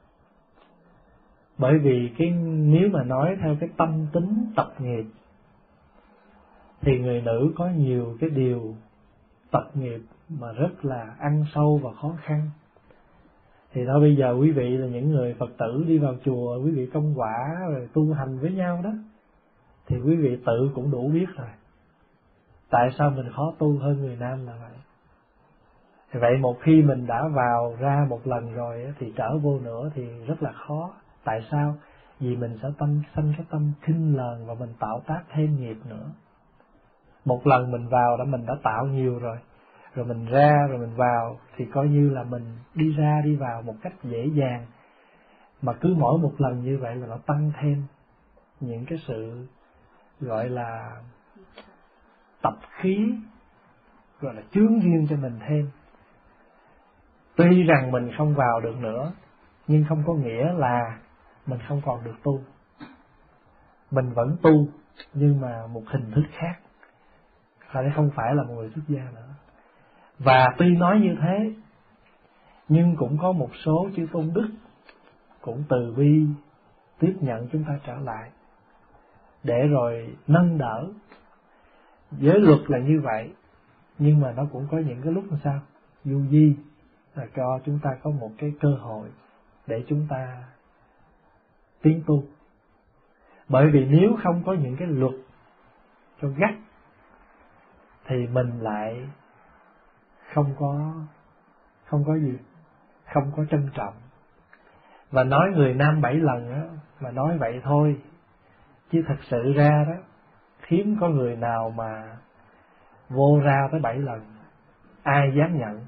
Bởi vì cái nếu mà nói theo cái tâm tính tập nghiệp thì người nữ có nhiều cái điều tập nghiệp mà rất là ăn sâu và khó khăn. Thì thôi bây giờ quý vị là những người Phật tử đi vào chùa, quý vị công quả rồi tu hành với nhau đó, thì quý vị tự cũng đủ biết rồi. Tại sao mình khó tu hơn người nam là vậy? Thì vậy một khi mình đã vào ra một lần rồi thì trở vô nữa thì rất là khó. Tại sao? Vì mình sẽ tâm sanh cái tâm khinh lờn và mình tạo tác thêm nghiệp nữa. Một lần mình vào đã mình đã tạo nhiều rồi, rồi mình ra rồi mình vào thì coi như là mình đi ra đi vào một cách dễ dàng. Mà cứ mỗi một lần như vậy là nó tăng thêm những cái sự gọi là tập khí, gọi là chướng duyên cho mình thêm. Tuy rằng mình không vào được nữa, nhưng không có nghĩa là mình không còn được tu. Mình vẫn tu, nhưng mà một hình thức khác, không phải là một người xuất gia nữa. Và tuy nói như thế, nhưng cũng có một số chư tôn đức cũng từ bi tiếp nhận chúng ta trở lại, để rồi nâng đỡ. Giới luật là như vậy, nhưng mà nó cũng có những cái lúc làm sao du di, là cho chúng ta có một cái cơ hội để chúng ta tiến tu. Bởi vì nếu không có những cái luật cho gắt thì mình lại không có không có gì, không có trân trọng. Và nói người nam bảy lần á, mà nói vậy thôi, chứ thật sự ra đó hiếm có người nào mà vô ra tới bảy lần. Ai dám nhận?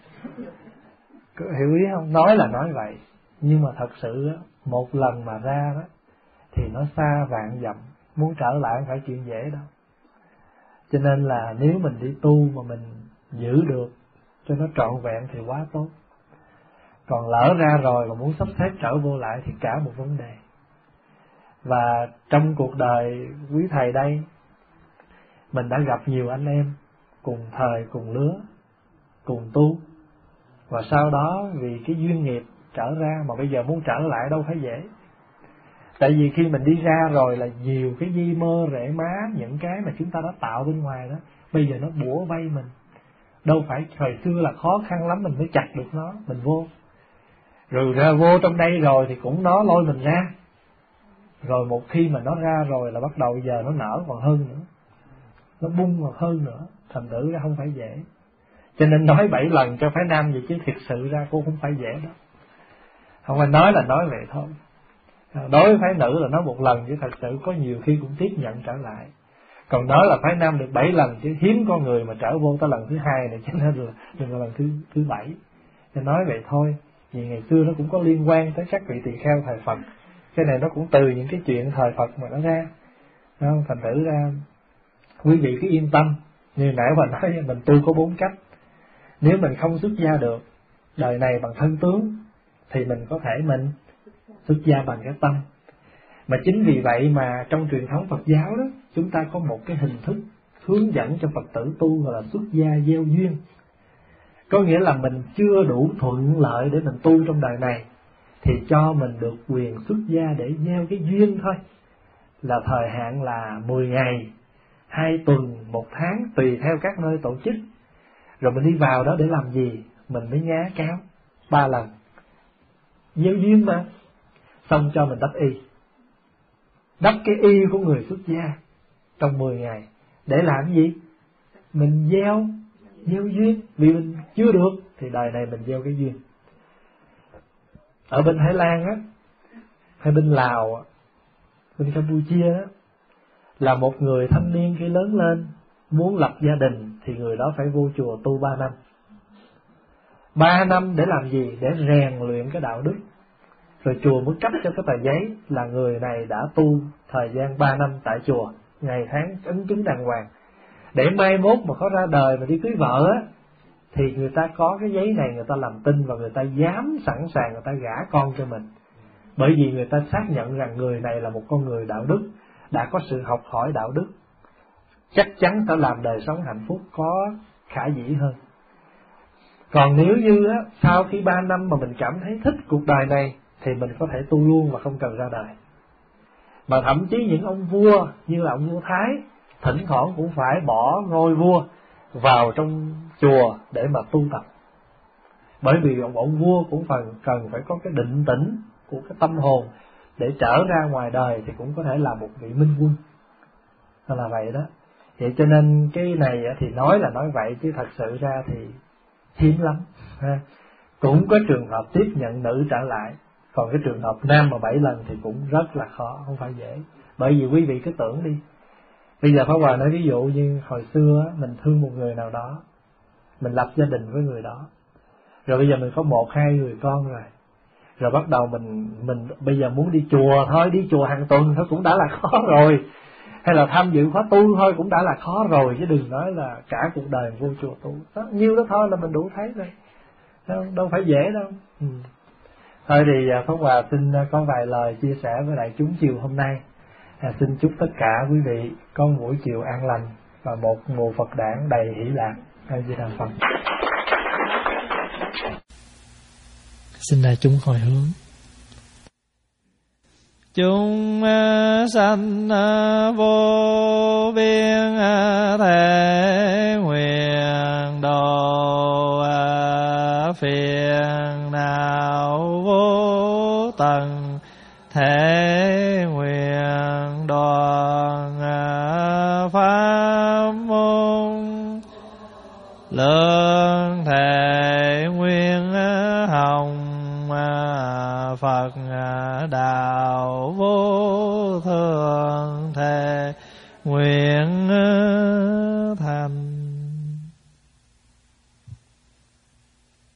Hiểu ý không? Nói là nói vậy, nhưng mà thật sự đó, một lần mà ra đó thì nó xa vạn dặm, muốn trở lại không phải chuyện dễ đâu. Cho nên là nếu mình đi tu mà mình giữ được cho nó trọn vẹn thì quá tốt. Còn lỡ ra rồi mà muốn sắp xếp trở vô lại thì cả một vấn đề. Và trong cuộc đời quý thầy đây, mình đã gặp nhiều anh em cùng thời, cùng lứa, cùng tu. Và sau đó vì cái duyên nghiệp trở ra, mà bây giờ muốn trở lại đâu phải dễ. Tại vì khi mình đi ra rồi là nhiều cái di mơ, rễ má, những cái mà chúng ta đã tạo bên ngoài đó, bây giờ nó bủa vây mình. Đâu phải thời xưa là khó khăn lắm mình mới chặt được nó, mình vô. Rồi ra vô trong đây rồi thì cũng nó lôi mình ra. Rồi một khi mà nó ra rồi là bắt đầu giờ nó nở còn hơn nữa, nó bung còn hơn nữa, thành thử ra không phải dễ. Cho nên nói bảy lần cho phái nam vậy chứ thực sự ra cô không phải dễ đó. Không phải nói là nói vậy thôi. Đối với phái nữ là nói một lần chứ thật sự có nhiều khi cũng tiếp nhận trở lại. Còn nói là phái nam được bảy lần chứ hiếm có người mà trở vô tới lần thứ hai này, cho nên là đừng là lần thứ thứ bảy. Nên nói vậy thôi. Vì ngày xưa nó cũng có liên quan tới các vị tỳ kheo thời Phật. Cái này nó cũng từ những cái chuyện thời Phật mà nó ra. Không? Thành thử ra quý vị cứ yên tâm. Như nãy bà nói mình tu có bốn cách. Nếu mình không xuất gia được đời này bằng thân tướng thì mình có thể mình xuất gia bằng cái tâm. Mà chính vì vậy mà trong truyền thống Phật giáo đó, chúng ta có một cái hình thức hướng dẫn cho Phật tử tu gọi là xuất gia gieo duyên. Có nghĩa là mình chưa đủ thuận lợi để mình tu trong đời này thì cho mình được quyền xuất gia để gieo cái duyên thôi. Là thời hạn là mười ngày, hai tuần, một tháng, tùy theo các nơi tổ chức. Rồi mình đi vào đó để làm gì? Mình mới nhá cáo ba lần. Gieo duyên mà. Xong cho mình đắp y. Đắp cái y của người xuất gia trong mười ngày. Để làm gì? Mình gieo, gieo duyên. Vì mình chưa được thì đời này mình gieo cái duyên. Ở bên Thái Lan á, hay bên Lào, bên Campuchia đó, là một người thanh niên khi lớn lên muốn lập gia đình thì người đó phải vô chùa tu ba năm. Ba năm để làm gì? Để rèn luyện cái đạo đức. Rồi chùa mới cấp cho cái tờ giấy là người này đã tu thời gian ba năm tại chùa, ngày tháng ấn chứng đàng hoàng. Để mai mốt mà có ra đời mà đi cưới vợ á, thì người ta có cái giấy này, người ta làm tin và người ta dám sẵn sàng người ta gả con cho mình. Bởi vì người ta xác nhận rằng người này là một con người đạo đức, đã có sự học hỏi đạo đức, chắc chắn sẽ làm đời sống hạnh phúc có khả dĩ hơn. Còn nếu như á, sau khi ba năm mà mình cảm thấy thích cuộc đời này thì mình có thể tu luôn mà không cần ra đời. Mà thậm chí những ông vua như là ông vua Thái thỉnh thoảng cũng phải bỏ ngôi vua vào trong chùa để mà tu tập. Bởi vì ông, ông vua cũng phần cần phải có cái định tĩnh của cái tâm hồn để trở ra ngoài đời thì cũng có thể là một vị minh quân. Nó là vậy đó. Vậy cho nên cái này thì nói là nói vậy chứ thật sự ra thì hiếm lắm. Cũng có trường hợp tiếp nhận nữ trở lại. Còn cái trường hợp nam mà bảy lần thì cũng rất là khó, không phải dễ. Bởi vì quý vị cứ tưởng đi. Bây giờ Pháp Hòa nói ví dụ như hồi xưa mình thương một người nào đó, mình lập gia đình với người đó. Rồi bây giờ mình có một hai người con rồi. Rồi bắt đầu mình mình bây giờ muốn đi chùa thôi, đi chùa hàng tuần thôi cũng đã là khó rồi. Hay là tham dự khóa tu thôi cũng đã là khó rồi, chứ đừng nói là cả cuộc đời vô chùa tu. Đó, nhiêu đó thôi là mình đủ thấy rồi. Đâu, đâu phải dễ đâu. Ừ. Thôi thì Pháp Hòa xin có vài lời chia sẻ với đại chúng chiều hôm nay. À, xin chúc tất cả quý vị có một buổi chiều an lành và một mùa Phật đản đầy hỷ lạc. A Di Đà Phật. Xin đại chúng hồi hướng. Chúng sanh vô biên thể nguyện độ phiền não vô tận, thể nguyện đoàn pháp môn, lương thể nguyên hồng Phật đạo vô thượng, thể nguyện